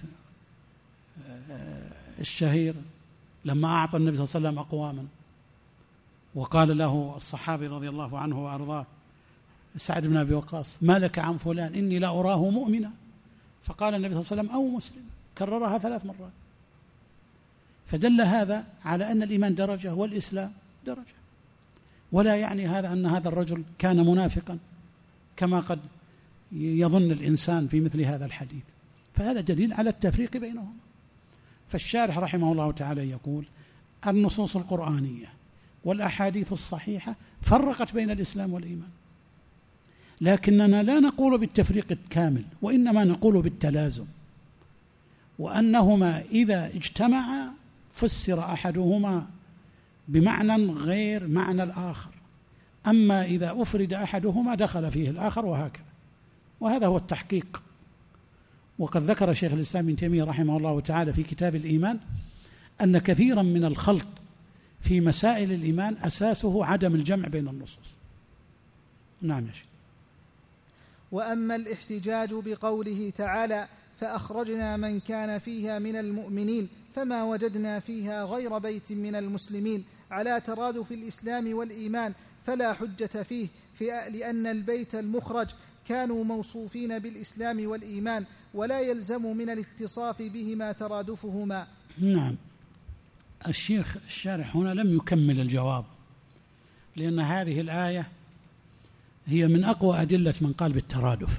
الشهير لما أعطى النبي صلى الله عليه وسلم أقواما، وقال له الصحابي رضي الله عنه وأرضاه سعد بن أبي وقاص: ما لك عن فلان؟ إني لا أراه مؤمنا. فقال النبي صلى الله عليه وسلم: أو مسلم. كررها 3 مرات. فدل هذا على أن الإيمان درجة والإسلام درجة، ولا يعني هذا أن هذا الرجل كان منافقا كما قد يظن الإنسان في مثل هذا الحديث. فهذا دليل على التفريق بينهم. فالشارح رحمه الله تعالى يقول: النصوص القرآنية والأحاديث الصحيحة فرقت بين الإسلام والإيمان، لكننا لا نقول بالتفريق الكامل، وإنما نقول بالتلازم، وأنهما إذا اجتمعا فسر أحدهما بمعنى غير معنى الآخر، أما إذا أفرد أحدهما دخل فيه الآخر، وهكذا. وهذا هو التحقيق. وقد ذكر شيخ الإسلام ابن تيمية رحمه الله تعالى في كتاب الإيمان أن كثيرا من الخلط في مسائل الإيمان أساسه عدم الجمع بين النصوص. نعم يا شيخ. وأما الاحتجاج بقوله تعالى: فأخرجنا من كان فيها من المؤمنين فما وجدنا فيها غير بيت من المسلمين، على ترادف الإسلام والإيمان، فلا حجة فيه، لأن البيت المخرج كانوا موصوفين بالإسلام والإيمان، ولا يلزم من الاتصاف بهما ترادفهما. نعم. الشيخ الشارح هنا لم يكمل الجواب، لأن هذه الآية هي من أقوى أدلة من قال بالترادف،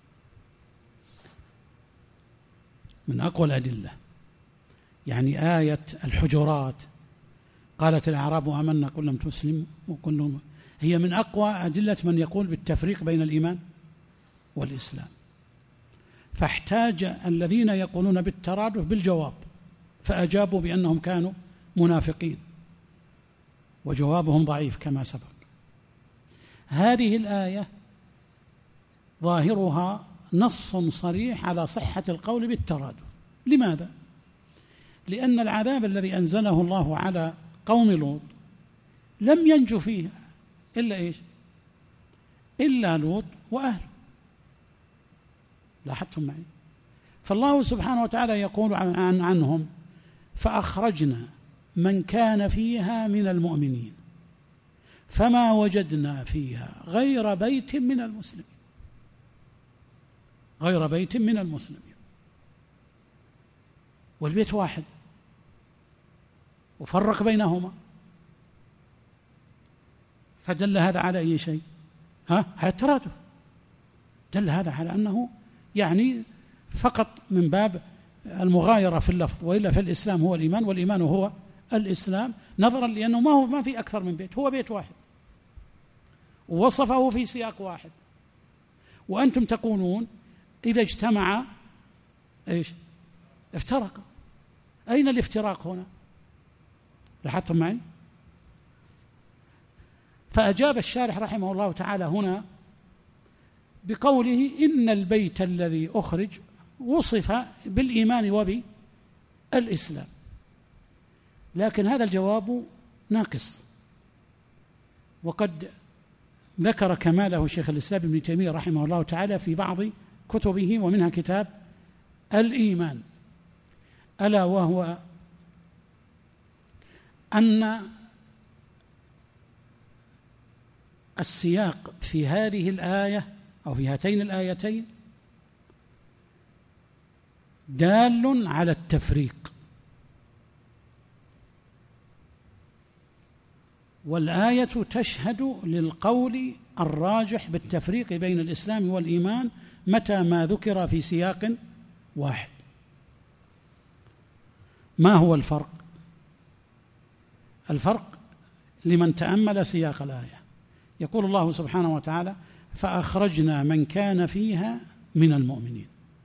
من أقوى الأدلة. يعني آية الحجرات قالت الأعراب آمنا قل لم تسلموا وقل، هي من أقوى أدلة من يقول بالتفريق بين الإيمان والإسلام. فاحتاج الذين يقولون بالترادف بالجواب، فأجابوا بأنهم كانوا منافقين، وجوابهم ضعيف كما سبق. هذه الآية ظاهرها نص صريح على صحة القول بالترادف. لماذا؟ لأن العذاب الذي أنزله الله على قوم لوط لم ينجو فيه إلا إيش؟ إلا لوط وأهله. لاحظتم معي؟ فالله سبحانه وتعالى يقول عنهم: فأخرجنا من كان فيها من المؤمنين فما وجدنا فيها غير بيت من المسلمين، غير بيت من المسلمين. والبيت واحد وفرق بينهما، فدل هذا على أي شيء؟ على الترادف. دل هذا على أنه يعني فقط من باب المغايرة في اللفظ، وإلا في الإسلام هو الإيمان والإيمان هو الإسلام، نظرا لأنه ما في أكثر من بيت، هو بيت واحد ووصفه في سياق واحد. وأنتم تقولون إذا اجتمع إيش؟ افترق. أين الافتراق هنا؟ لاحظتم معي؟ فأجاب الشارح رحمه الله تعالى هنا بقوله: إن البيت الذي أخرج وصف بالإيمان وبالإسلام. لكن هذا الجواب ناقص، وقد ذكر كماله شيخ الإسلام ابن تيمية رحمه الله تعالى في بعض كتبه، ومنها كتاب الإيمان، ألا وهو أن السياق في هذه الآية أو في هاتين الآيتين دال على التفريق، والآية تشهد للقول الراجح بالتفريق بين الإسلام والإيمان متى ما ذكر في سياق واحد. ما هو الفرق؟ الفرق لمن تأمل سياق الآية، يقول الله سبحانه وتعالى: فأخرجنا من كان فيها من المؤمنين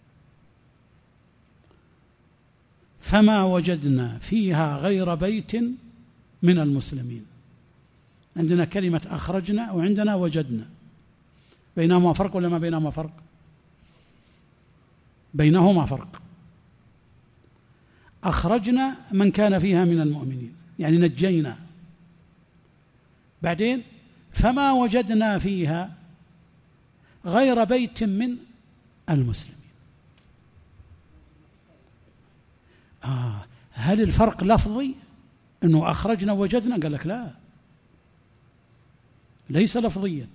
فما وجدنا فيها غير بيت من المسلمين. عندنا كلمة أخرجنا وعندنا وجدنا، بينهما فرق ولا ما بينهما فرق؟ بينهما فرق. أخرجنا من كان فيها من المؤمنين يعني نجينا، بعدين فما وجدنا فيها غير بيت من المسلمين. هل الفرق لفظي أنه أخرجنا وجدنا؟ قال لك لا، ليس لفظيا،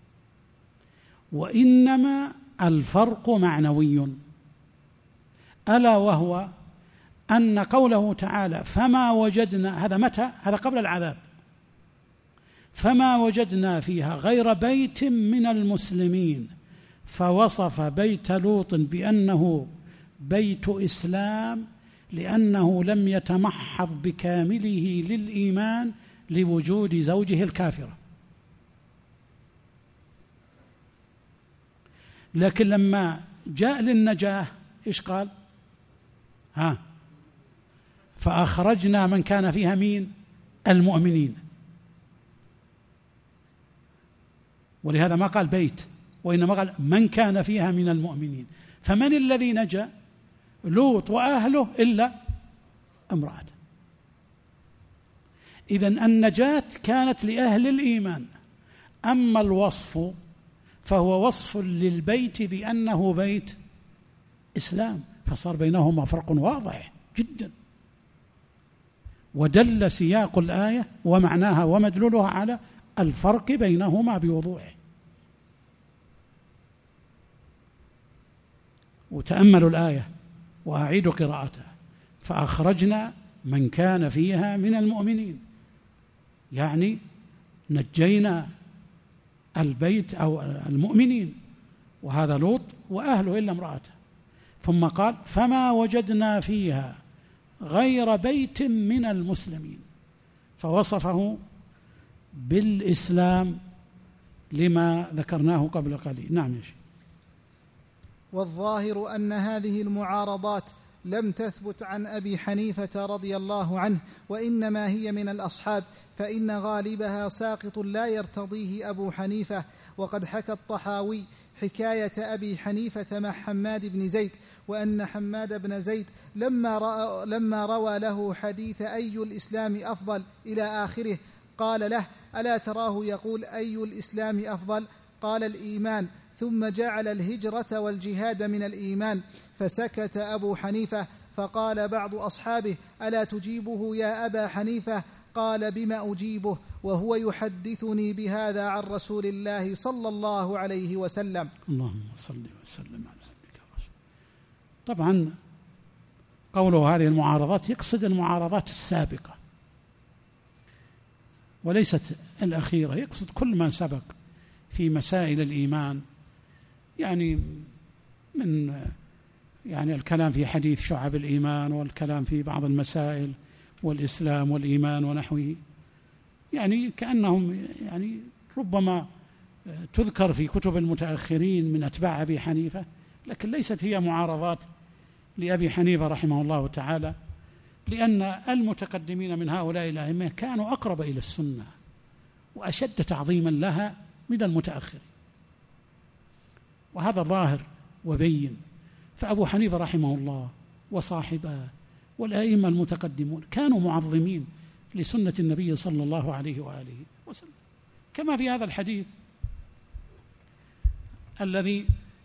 وإنما الفرق معنوي، ألا وهو أن قوله تعالى فما وجدنا، هذا متى؟ هذا قبل العذاب. فما وجدنا فيها غير بيت من المسلمين، فوصف بيت لوط بأنه بيت إسلام لأنه لم يتمحض بكامله للإيمان لوجود زوجه الكافرة. لكن لما جاء للنجاة إيش قال؟ فأخرجنا من كان فيها مين؟ المؤمنين. ولهذا ما قال بيت، وإنما قال من كان فيها من المؤمنين. فمن الذي نجا؟ لوط وأهله إلا امرأته. إذن النجاة كانت لأهل الإيمان، أما الوصف فهو وصف للبيت بأنه بيت إسلام، فصار بينهما فرق واضح جدا، ودل سياق الآية ومعناها ومدلولها على الفرق بينهما بوضوح. وتأملوا الآية وأعيد قراءتها: فأخرجنا من كان فيها من المؤمنين، يعني نجينا البيت أو المؤمنين، وهذا لوط وأهله إلا امرأته. ثم قال فما وجدنا فيها غير بيت من المسلمين، فوصفه بالإسلام لما ذكرناه قبل قليل. نعم يا شيخ. والظاهر أن هذه المعارضات لم تثبت عن أبي حنيفة رضي الله عنه، وإنما هي من الأصحاب، فإن غالبها ساقط لا يرتضيه أبو حنيفة. وقد حكى الطحاوي حكاية أبي حنيفة مع حماد بن زيد، وأن حماد بن زيد لما روى له حديث أي الإسلام أفضل إلى آخره قال له: ألا تراه يقول أي الإسلام أفضل؟ قال: الإيمان، ثم جعل الهجرة والجهاد من الإيمان. فسكت أبو حنيفة، فقال بعض أصحابه: ألا تجيبه يا أبا حنيفة؟ قال: بما أجيبه وهو يحدثني بهذا عن رسول الله صلى الله عليه وسلم. اللهم صل وسلم على سيدك الرسول. طبعا قوله هذه المعارضات يقصد المعارضات السابقة وليست الأخيرة، يقصد كل ما سبق في مسائل الإيمان، يعني من الكلام في حديث شعب الإيمان، والكلام في بعض المسائل والإسلام والإيمان ونحوه، يعني كأنهم ربما تذكر في كتب المتأخرين من أتباع أبي حنيفة، لكن ليست هي معارضات لأبي حنيفة رحمه الله تعالى، لأن المتقدمين من هؤلاء الأئمة كانوا أقرب إلى السنة وأشد تعظيما لها من المتأخرين، وهذا ظاهر وبين. فأبو حنيفة رحمه الله وصاحبه والأئمة المتقدمون كانوا معظمين لسنة النبي صلى الله عليه وآله وسلم، كما في هذا الحديث الذي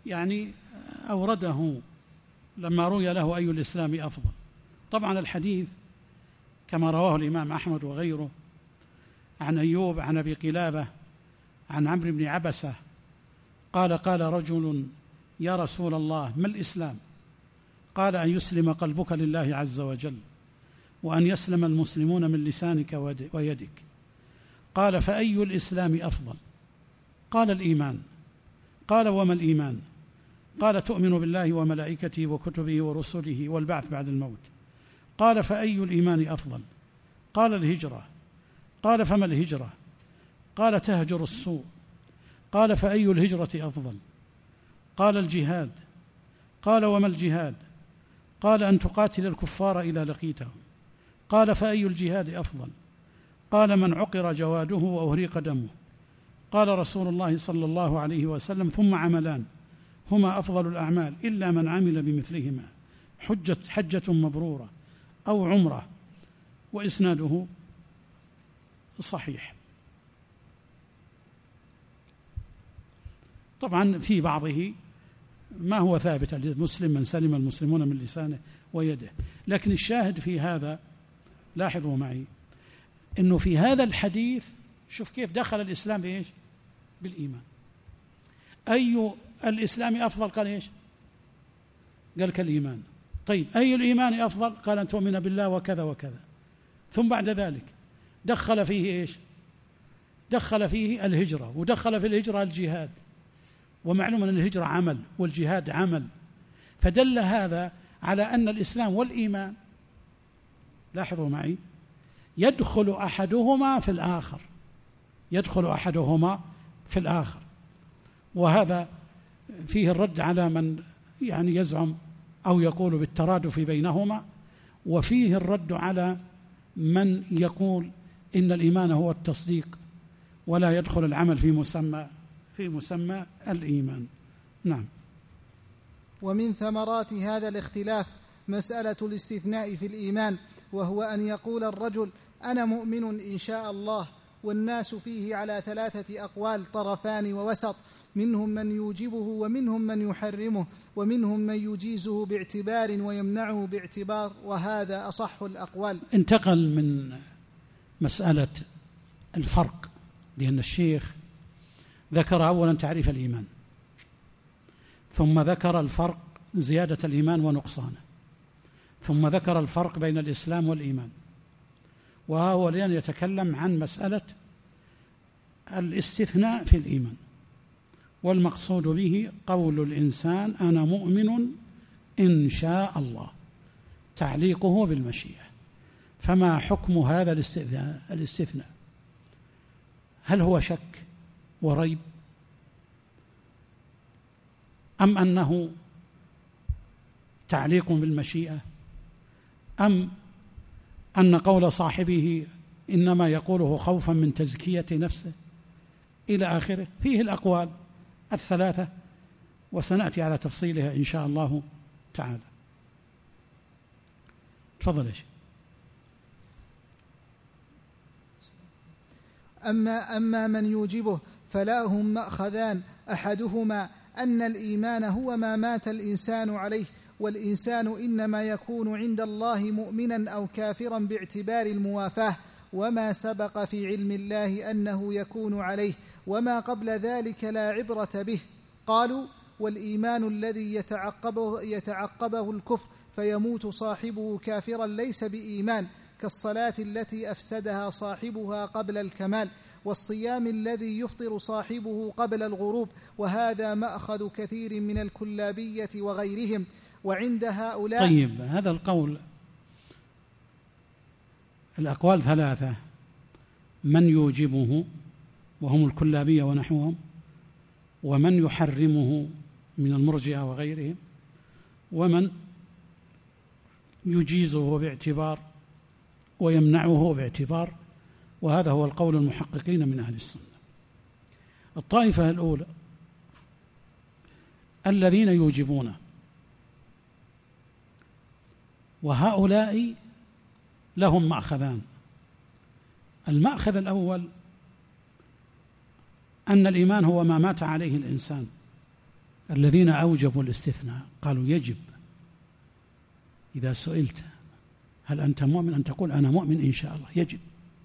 أورده لما روي له أي الإسلام أفضل. طبعا الحديث كما رواه الإمام أحمد وغيره عن أيوب عن أبي قلابة عن عمرو بن عبسة قال رجل: يا رسول الله، ما الإسلام؟ قال: أن يسلم قلبك لله عز وجل، وأن يسلم المسلمون من لسانك ويدك. قال: فأي الإسلام أفضل؟ قال: الإيمان. قال: وما الإيمان؟ قال تؤمن بالله وملائكته وكتبه ورسله والبعث بعد الموت. قال فأي الإيمان أفضل؟ قال الهجرة. قال فما الهجرة؟ قال تهجر السوء. قال فأي الهجرة أفضل؟ قال الجهاد. قال وما الجهاد؟ قال أن تقاتل الكفار إذا لقيتهم. قال فأي الجهاد أفضل؟ قال من عقر جواده وأهريق دمه. قال رسول الله صلى الله عليه وسلم ثم عملان هما أفضل الأعمال إلا من عمل بمثلهما حجة مبرورة أو عمرة. وإسناده صحيح. طبعا في بعضه ما هو ثابت المسلم من سلم المسلمون من لسانه ويده، لكن الشاهد في هذا لاحظوا معي أنه في هذا الحديث شوف كيف دخل الإسلام بإيش؟ بالإيمان. أي الإسلام أفضل؟ قال إيش؟ قال كالإيمان. طيب أي الإيمان أفضل؟ قال أن تؤمن بالله وكذا وكذا. ثم بعد ذلك دخل فيه إيش؟ دخل فيه الهجرة، ودخل في الهجرة الجهاد، ومعلوم أن الهجرة عمل والجهاد عمل، فدل هذا على أن الإسلام والإيمان لاحظوا معي يدخل أحدهما في الآخر، يدخل أحدهما في الآخر. وهذا فيه الرد على من يعني يزعم أو يقول بالترادف بينهما، وفيه الرد على من يقول إن الإيمان هو التصديق ولا يدخل العمل في مسمى الإيمان. نعم. ومن ثمرات هذا الاختلاف مسألة الاستثناء في الإيمان، وهو أن يقول الرجل أنا مؤمن إن شاء الله، والناس فيه على 3 أقوال طرفان ووسط، منهم من يوجبه ومنهم من يحرمه ومنهم من يجيزه باعتبار ويمنعه باعتبار، وهذا أصح الأقوال. انتقل من مسألة الفرق، لأن الشيخ ذكر أولا تعريف الإيمان، ثم ذكر الفرق زيادة الإيمان ونقصانه، ثم ذكر الفرق بين الإسلام والإيمان، وهو الآن يتكلم عن مسألة الاستثناء في الإيمان، والمقصود به قول الإنسان أنا مؤمن إن شاء الله، تعليقه بالمشيئة. فما حكم هذا الاستثناء؟ هل هو شك وريب، أم أنه تعليق بالمشيئة، أم أن قول صاحبه إنما يقوله خوفا من تزكية نفسه إلى آخره؟ فيه الأقوال 3، وسنأتي على تفصيلها إن شاء الله تعالى. تفضل. أما من يوجبه فلهم مأخذان، أحدهما أن الإيمان هو ما مات الإنسان عليه، والإنسان إنما يكون عند الله مؤمنا أو كافرا باعتبار الموافاة، وما سبق في علم الله أنه يكون عليه، وما قبل ذلك لا عبرة به. قالوا والإيمان الذي يتعقبه الكفر فيموت صاحبه كافرا ليس بإيمان، كالصلاة التي أفسدها صاحبها قبل الكمال، والصيام الذي يفطر صاحبه قبل الغروب، وهذا مأخذ كثير من الكلابية وغيرهم. وعند هؤلاء طيب، هذا القول، الأقوال 3، من يوجبه وهم الكلابية ونحوهم، ومن يحرمه من المرجئة وغيرهم، ومن يجيزه باعتبار ويمنعه باعتبار، وهذا هو القول المحققين من أهل السنة. الطائفة الأولى الذين يوجبونه، وهؤلاء لهم مأخذان. المأخذ الأول أن الإيمان هو ما مات عليه الإنسان. الذين أوجبوا الاستثناء قالوا يجب إذا سئلت هل أنت مؤمن أن تقول أنا مؤمن إن شاء الله، يجب.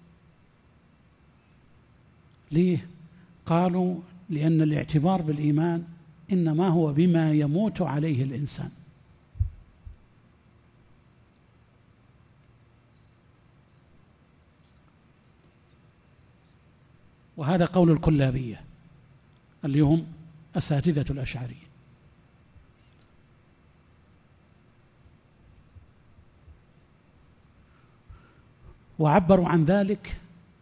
ليه؟ قالوا لأن الاعتبار بالإيمان إنما هو بما يموت عليه الإنسان. وهذا قول الكلابية اللي هم أساتذة الأشعرية. وعبروا عن ذلك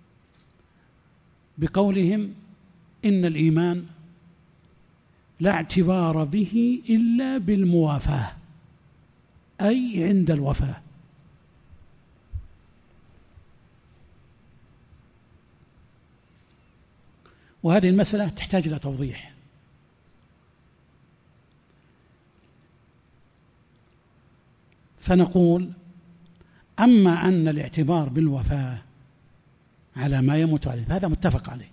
بقولهم إن الإيمان لا اعتبار به إلا بالموافاة، أي عند الوفاة. وهذه المسألة تحتاج إلى توضيح. فنقول أما أن الاعتبار بالوفاة على ما يموت عليه هذا متفق عليه.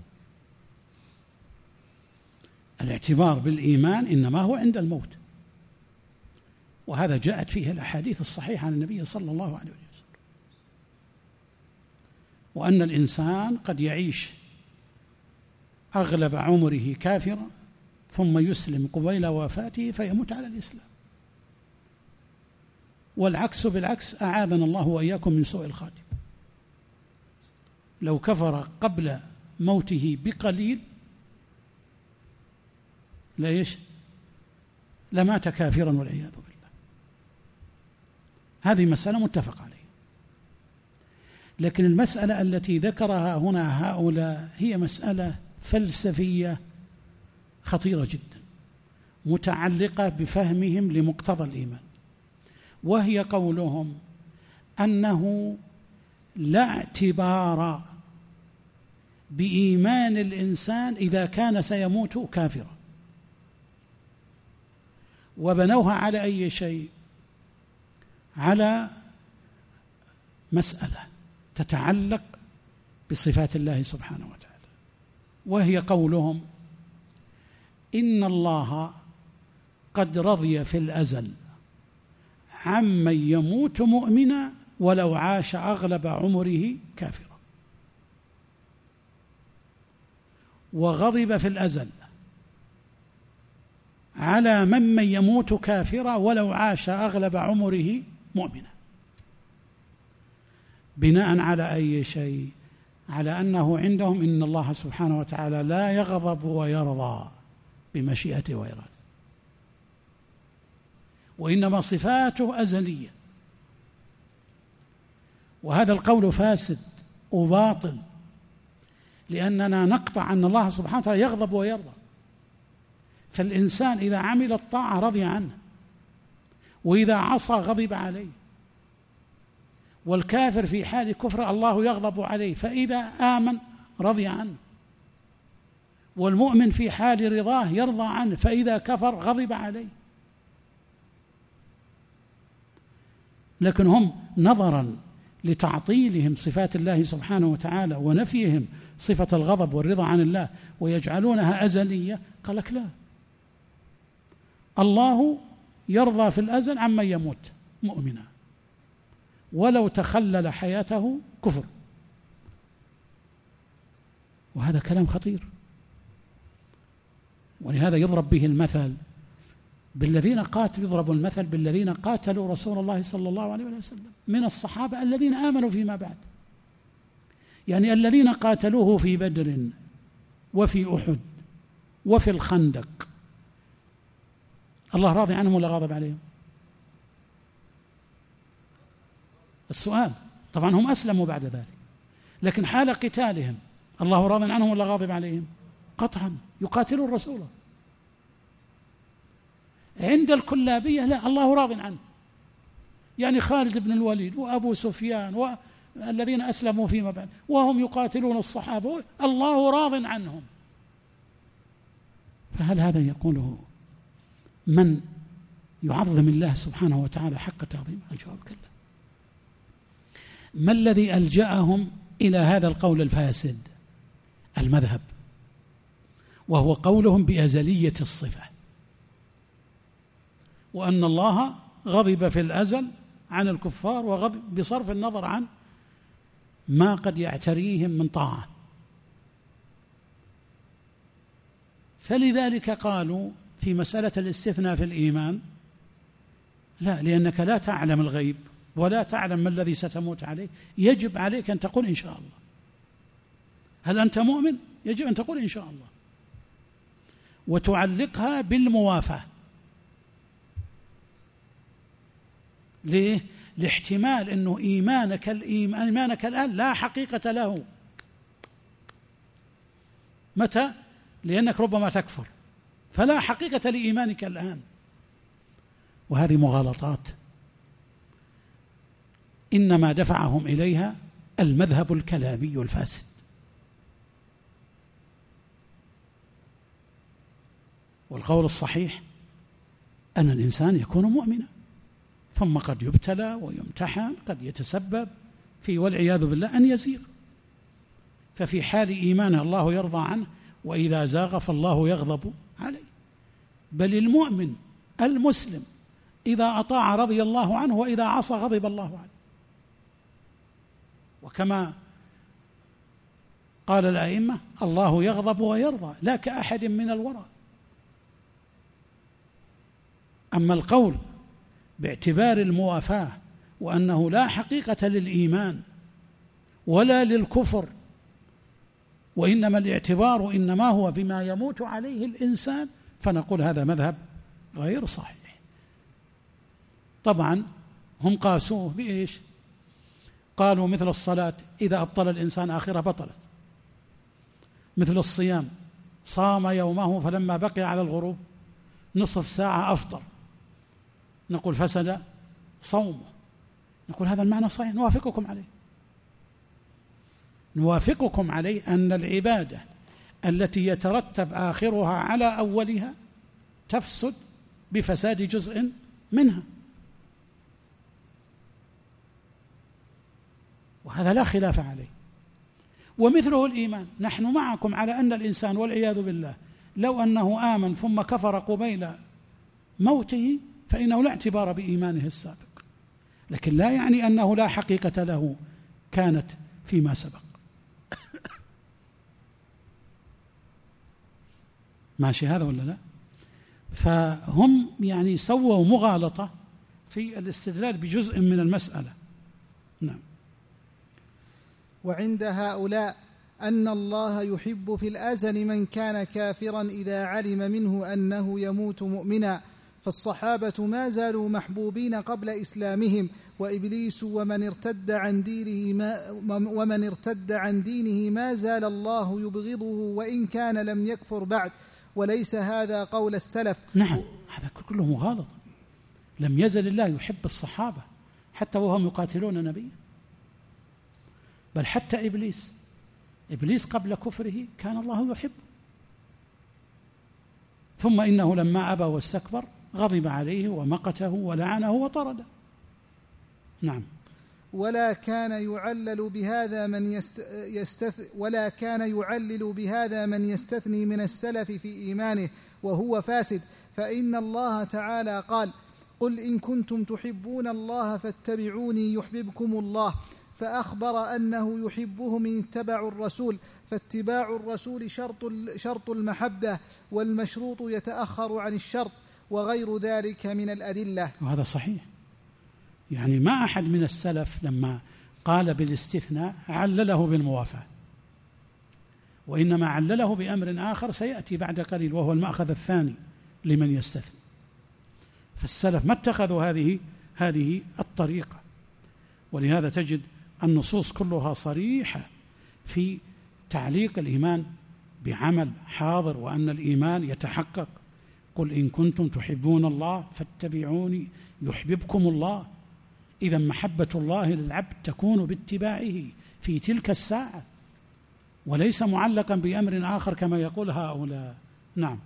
الاعتبار بالإيمان إنما هو عند الموت، وهذا جاءت فيه الأحاديث الصحيحة عن النبي صلى الله عليه وسلم، وأن الإنسان قد يعيش أغلب عمره كافرا ثم يسلم قبيل وفاته فيموت على الإسلام، والعكس بالعكس، أعاذنا الله وإياكم من سوء الخاتمة. لو كفر قبل موته بقليل لمات كافرا والعياذ بالله. هذه مسألة متفق عليه. لكن المسألة التي ذكرها هنا هؤلاء هي مسألة فلسفية خطيرة جدا متعلقة بفهمهم لمقتضى الإيمان، وهي قولهم أنه لا اعتبار بإيمان الإنسان إذا كان سيموت كافرا. وبنوها على أي شيء؟ على مسألة تتعلق بصفات الله سبحانه وتعالى، وهي قولهم إن الله قد رضي في الأزل عمن يموت مؤمنا ولو عاش أغلب عمره كافرا، وغضب في الأزل على من يموت كافرا ولو عاش أغلب عمره مؤمنا. بناء على أي شيء؟ على أنه عندهم إن الله سبحانه وتعالى لا يغضب ويرضى بمشيئته وإرادته، وإنما صفاته أزلية. وهذا القول فاسد وباطل، لأننا نقطع أن الله سبحانه وتعالى يغضب ويرضى. فالإنسان إذا عمل الطاعة رضي عنه، وإذا عصى غضب عليه. والكافر في حال كفر الله يغضب عليه، فإذا آمن رضي عنه. والمؤمن في حال رضاه يرضى عنه، فإذا كفر غضب عليه. لكن هم نظرا لتعطيلهم صفات الله سبحانه وتعالى ونفيهم صفة الغضب والرضا عن الله ويجعلونها أزلية، قال لك لا، الله يرضى في الأزل عمن يموت مؤمنا ولو تخلل حياته كفر. وهذا كلام خطير، ولهذا يضرب به المثل بالذين يضرب المثل بالذين قاتلوا رسول الله صلى الله عليه وسلم من الصحابة الذين آمنوا فيما بعد، يعني الذين قاتلوه في بدر وفي أحد وفي الخندق، الله راضي عنهم ولا غاضب عليهم؟ السؤال. طبعا هم أسلموا بعد ذلك، لكن حال قتالهم الله راضي عنهم ولا غاضب عليهم؟ قطعا يقاتلون الرسول. عند الكلابية لا، الله راض عنه، يعني خالد بن الوليد وأبو سفيان والذين أسلموا فيما بعد وهم يقاتلون الصحابة الله راض عنهم. فهل هذا يقوله من يعظم الله سبحانه وتعالى حق تعظيمه؟ الجواب كلا. ما الذي ألجأهم إلى هذا القول الفاسد؟ المذهب، وهو قولهم بأزلية الصفة، وأن الله غضب في الأزل عن الكفار وغضب بصرف النظر عن ما قد يعتريهم من طاعة. فلذلك قالوا في مسألة الاستثناء في الإيمان لا، لأنك لا تعلم الغيب ولا تعلم ما الذي ستموت عليه، يجب عليك أن تقول إن شاء الله. هل أنت مؤمن؟ يجب أن تقول إن شاء الله، وتعلقها بالموافاة. ليه؟ لاحتمال أنه إيمانك الآن لا حقيقة له. متى؟ لأنك ربما تكفر، فلا حقيقة لإيمانك الآن. وهذه مغالطات إنما دفعهم إليها المذهب الكلامي الفاسد. والقول الصحيح أن الإنسان يكون مؤمنا ثم قد يبتلى ويمتحن، قد يتسبب في والعياذ بالله أن يزيغ، ففي حال إيمانه الله يرضى عنه، وإذا زاغ فالله يغضب عليه. بل المؤمن المسلم إذا أطاع رضي الله عنه، وإذا عصى غضب الله عنه. وكما قال الأئمة: الله يغضب ويرضى لا كأحد من الورى. أما القول باعتبار الموافاة وأنه لا حقيقة للإيمان ولا للكفر، وإنما الاعتبار إنما هو بما يموت عليه الإنسان، فنقول هذا مذهب غير صحيح. طبعا هم قاسوه بإيش؟ قالوا مثل الصلاة إذا أبطل الإنسان آخرة بطلت، مثل الصيام صام يومه فلما بقي على الغروب نصف ساعة أفطر، نقول فسد صومه. نقول هذا المعنى صحيح، نوافقكم عليه أن العبادة التي يترتب آخرها على أولها تفسد بفساد جزء منها، وهذا لا خلاف عليه. ومثله الإيمان، نحن معكم على أن الإنسان والعياذ بالله لو أنه آمن ثم كفر قبيل موته فإنه لا اعتبار بإيمانه السابق، لكن لا يعني أنه لا حقيقة له كانت فيما سبق. ماشي هذا ولا لا؟ فهم يعني سووا مغالطة في الاستدلال بجزء من المسألة. نعم. وعند هؤلاء أن الله يحب في الأزل من كان كافرا إذا علم منه أنه يموت مؤمنا، فالصحابة ما زالوا محبوبين قبل إسلامهم، وإبليس ومن ارتد عن دينه ما زال الله يبغضه وإن كان لم يكفر بعد، وليس هذا قول السلف. نعم، هذا كله مغالطة. لم يزل الله يحب الصحابة حتى وهم يقاتلون نبيه، بل حتى إبليس قبل كفره كان الله يحبه، ثم إنه لما أبى واستكبر غضب عليه ومقته ولعنه وطرده. نعم. ولا كان يعلل بهذا من يستثني من السلف في إيمانه وهو فاسد، فإن الله تعالى قال: قل إن كنتم تحبون الله فاتبعوني يحببكم الله، فأخبر أنه يحبهم إن اتبعوا الرسول، فاتباع الرسول شرط المحبة، والمشروط يتأخر عن الشرط، وغير ذلك من الأدلة. وهذا صحيح، يعني ما أحد من السلف لما قال بالاستثناء علله بالموافاة، وإنما علله بأمر آخر سيأتي بعد قليل، وهو المأخذ الثاني لمن يستثني. فالسلف ما اتخذوا هذه الطريقة، ولهذا تجد النصوص كلها صريحة في تعليق الإيمان بعمل حاضر، وأن الإيمان يتحقق. قل إن كنتم تحبون الله فاتبعوني يحببكم الله. إذا محبة الله للعبد تكون باتباعه في تلك الساعة، وليس معلقا بأمر آخر كما يقول هؤلاء. نعم.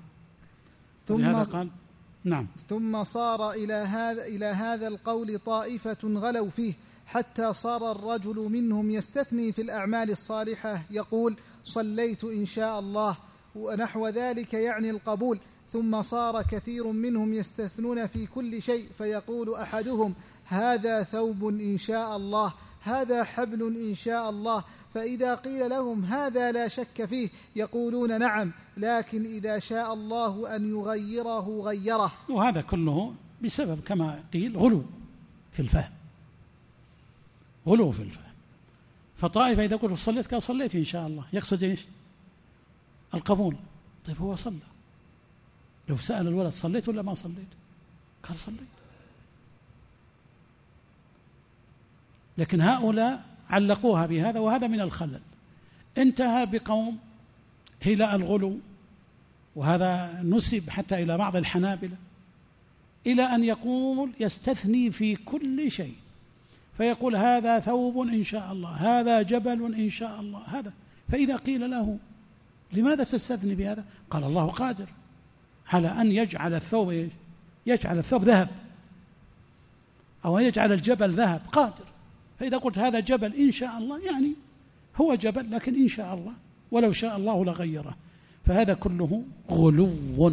ثم صار إلى هذا القول طائفة غلوا فيه، حتى صار الرجل منهم يستثني في الأعمال الصالحة، يقول: صليت إن شاء الله، ونحو ذلك يعني القبول. ثم صار كثير منهم يستثنون في كل شيء، فيقول أحدهم: هذا ثوب إن شاء الله، هذا حبل إن شاء الله. فإذا قيل لهم هذا لا شك فيه يقولون: نعم، لكن إذا شاء الله أن يغيره غيره. وهذا كله بسبب كما قيل غلو في الفهم. فطائفة إذا قلت صليت قال صليت إن شاء الله، يقصد إيش؟ القبول. طيب هو صلى، لو سأل الولد صليت ولا ما صليت؟ قال صليت. لكن هؤلاء علقوها بهذا، وهذا من الخلل. انتهى بقوم إلى الغلو، وهذا نسب حتى إلى بعض الحنابلة، إلى أن يقول يستثني في كل شيء، فيقول هذا ثوب إن شاء الله، هذا جبل إن شاء الله، هذا. فإذا قيل له لماذا تستثني بهذا؟ قال الله قادر على أن يجعل الثوب يجعل الثوب ذهب، أو يجعل الجبل ذهب، قادر. فإذا قلت هذا جبل إن شاء الله، يعني هو جبل لكن إن شاء الله، ولو شاء الله لغيره. فهذا كله غلو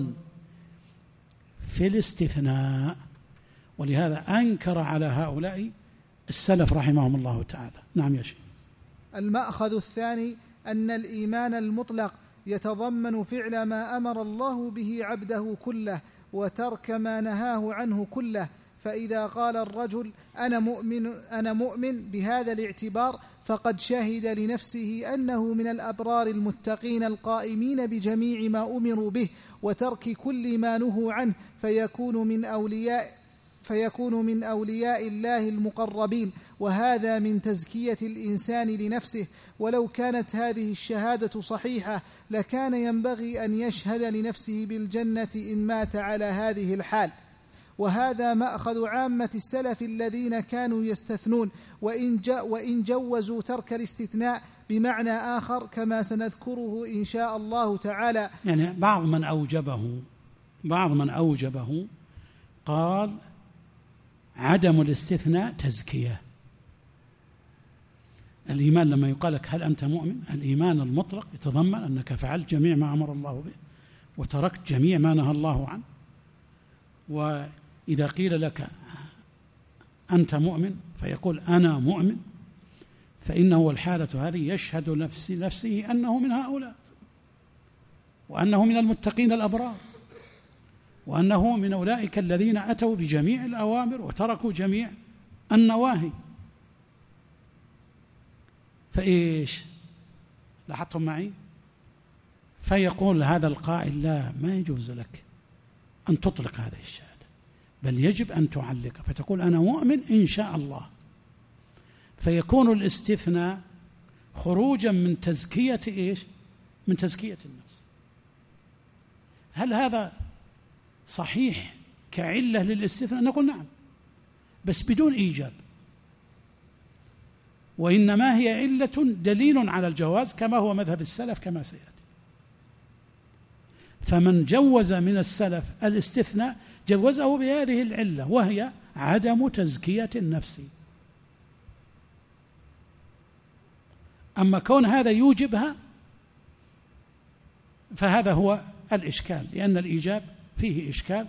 في الاستثناء، ولهذا أنكر على هؤلاء السلف رحمهم الله تعالى. نعم يا شيخ. المأخذ الثاني أن الإيمان المطلق يتضمن فعل ما أمر الله به عبده كله، وترك ما نهاه عنه كله. فإذا قال الرجل أنا مؤمن بهذا الاعتبار، فقد شهد لنفسه أنه من الأبرار المتقين القائمين بجميع ما أمروا به، وترك كل ما نهوا عنه، فيكون من أولياء الله المقربين. وهذا من تزكية الإنسان لنفسه. ولو كانت هذه الشهادة صحيحة لكان ينبغي أن يشهد لنفسه بالجنة إن مات على هذه الحال. وهذا مأخذ عامة السلف الذين كانوا يستثنون، وإن جوزوا ترك الاستثناء بمعنى آخر كما سنذكره إن شاء الله تعالى. يعني بعض من أوجبه قال عدم الاستثناء تزكية. الإيمان لما يقال لك هل أنت مؤمن، الإيمان المطلق يتضمن أنك فعلت جميع ما أمر الله به وتركت جميع ما نهى الله عنه. وإذا قيل لك أنت مؤمن فيقول أنا مؤمن، فإنه الحالة هذه يشهد نفسه أنه من هؤلاء، وأنه من المتقين الأبرار، وأنه من أولئك الذين أتوا بجميع الأوامر وتركوا جميع النواهي. فإيش لاحظتم معي؟ فيقول هذا القائل لا، ما يجوز لك أن تطلق هذه الشهادة، بل يجب أن تعلق، فتقول أنا مؤمن إن شاء الله. فيكون الاستثناء خروجا من تزكية إيش؟ من تزكية النفس. هل هذا صحيح كعلة للاستثناء؟ نقول نعم، بس بدون إيجاب، وإنما هي علة دليل على الجواز كما هو مذهب السلف كما سيأتي. فمن جوز من السلف الاستثناء جوزه بهذه العلة، وهي عدم تزكية النفس. أما كون هذا يوجبها فهذا هو الإشكال، لأن الإيجاب فيه إشكال.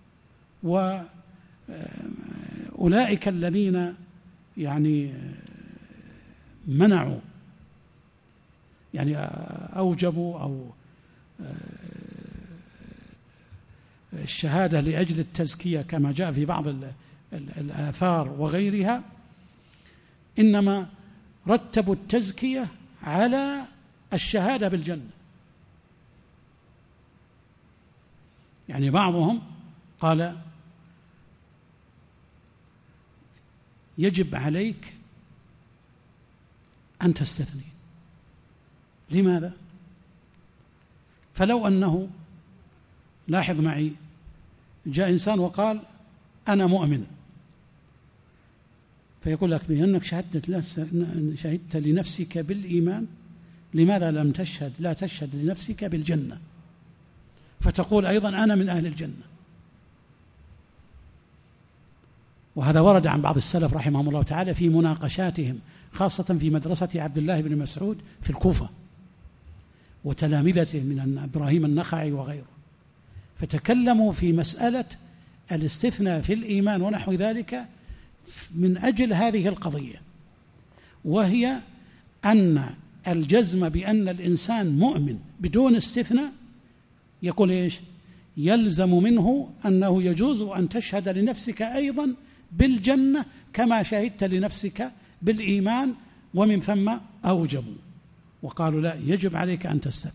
وأولئك الذين يعني منعوا، يعني أوجبوا أو الشهادة لأجل التزكية كما جاء في بعض الآثار وغيرها، إنما رتبوا التزكية على الشهادة بالجنة. يعني بعضهم قال يجب عليك أن تستثني. لماذا؟ فلو أنه، لاحظ معي، جاء إنسان وقال أنا مؤمن، فيقول لك بأنك شهدت لنفسك بالإيمان، لماذا لا تشهد لنفسك بالجنة؟ فتقول أيضا أنا من أهل الجنة. وهذا ورد عن بعض السلف رحمهم الله تعالى في مناقشاتهم، خاصة في مدرسة عبد الله بن مسعود في الكوفة وتلامذته من إبراهيم النخعي وغيره، فتكلموا في مسألة الاستثناء في الإيمان ونحو ذلك من أجل هذه القضية، وهي أن الجزم بأن الإنسان مؤمن بدون استثناء يقول إيش؟ يلزم منه أنه يجوز أن تشهد لنفسك أيضا بالجنة كما شهدت لنفسك بالإيمان، ومن ثم أوجبوا وقالوا لا، يجب عليك أن تستثني.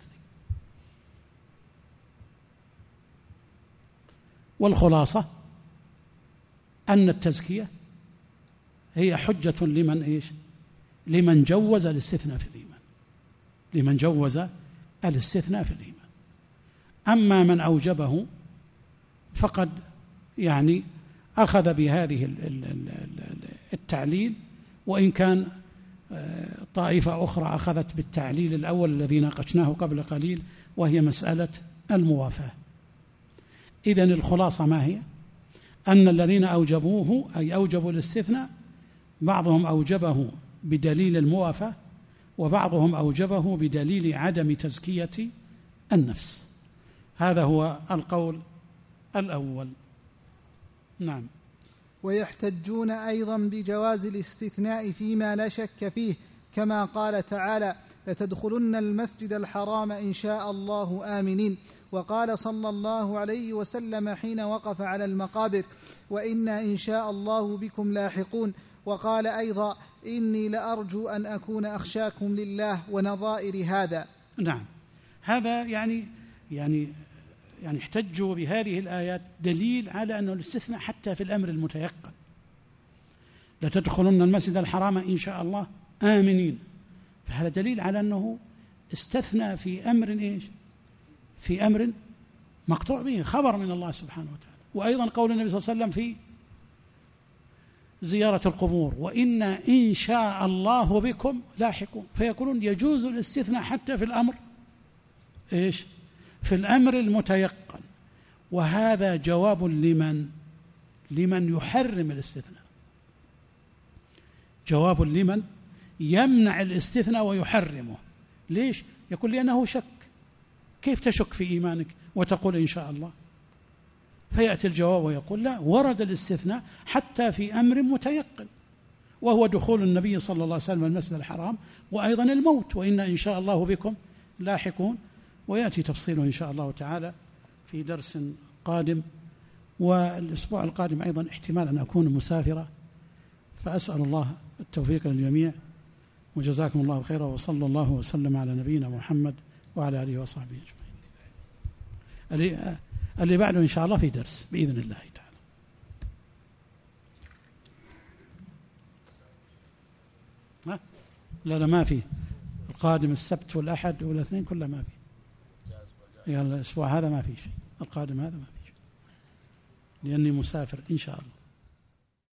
والخلاصة أن التزكية هي حجة لمن إيش؟ لمن جوز الاستثناء في الإيمان، لمن جوز الاستثناء في الإيمان. أما من أوجبه فقد يعني أخذ بهذه التعليل، وإن كان طائفة أخرى أخذت بالتعليل الأول الذي ناقشناه قبل قليل، وهي مسألة الموافاة. إذن الخلاصة ما هي؟ أن الذين أوجبوه أي أوجبوا الاستثناء بعضهم أوجبه بدليل الموافاة، وبعضهم أوجبه بدليل عدم تزكية النفس. هذا هو القول الأول. نعم. ويحتجون أيضا بجواز الاستثناء فيما لا شك فيه، كما قال تعالى: لتدخلن المسجد الحرام إن شاء الله آمنين. وقال صلى الله عليه وسلم حين وقف على المقابر: وإنا إن شاء الله بكم لاحقون. وقال أيضا: إني لأرجو أن أكون أخشاكم لله، ونظائر هذا. نعم، هذا يعني احتجوا بهذه الآيات دليل على أن الاستثناء حتى في الأمر المتيقن. لتدخلن المسجد الحرام إن شاء الله آمنين، فهذا دليل على أنه استثنى في أمر إيش؟ في أمر مقطوع به، خبر من الله سبحانه وتعالى. وأيضا قول النبي صلى الله عليه وسلم في زيارة القبور: وإنا إن شاء الله بكم لاحقون. فيقولون يجوز الاستثناء حتى في الأمر إيش؟ في الأمر المتيقن. وهذا جواب لمن يحرم الاستثناء، جواب لمن يمنع الاستثناء ويحرمه. ليش؟ يقول لأنه شك. كيف تشك في إيمانك وتقول إن شاء الله؟ فيأتي الجواب ويقول: لا، ورد الاستثناء حتى في أمر متيقن، وهو دخول النبي صلى الله عليه وسلم المسجد الحرام، وأيضا الموت: وإنا إن شاء الله بكم لاحقون. ويأتي تفصيله إن شاء الله تعالى في درس قادم. والأسبوع القادم أيضا احتمال أن أكون مسافرة، فأسأل الله التوفيق للجميع، وجزاكم الله خيرا، وصلى الله وسلم على نبينا محمد وعلى آله وصحبه أجمعين. اللي بعده إن شاء الله في درس بإذن الله تعالى. لا ما في. القادم السبت والأحد والاثنين كلها ما في. الأسبوع هذا ما في شيء، القادم هذا ما في شيء، لأني مسافر إن شاء الله.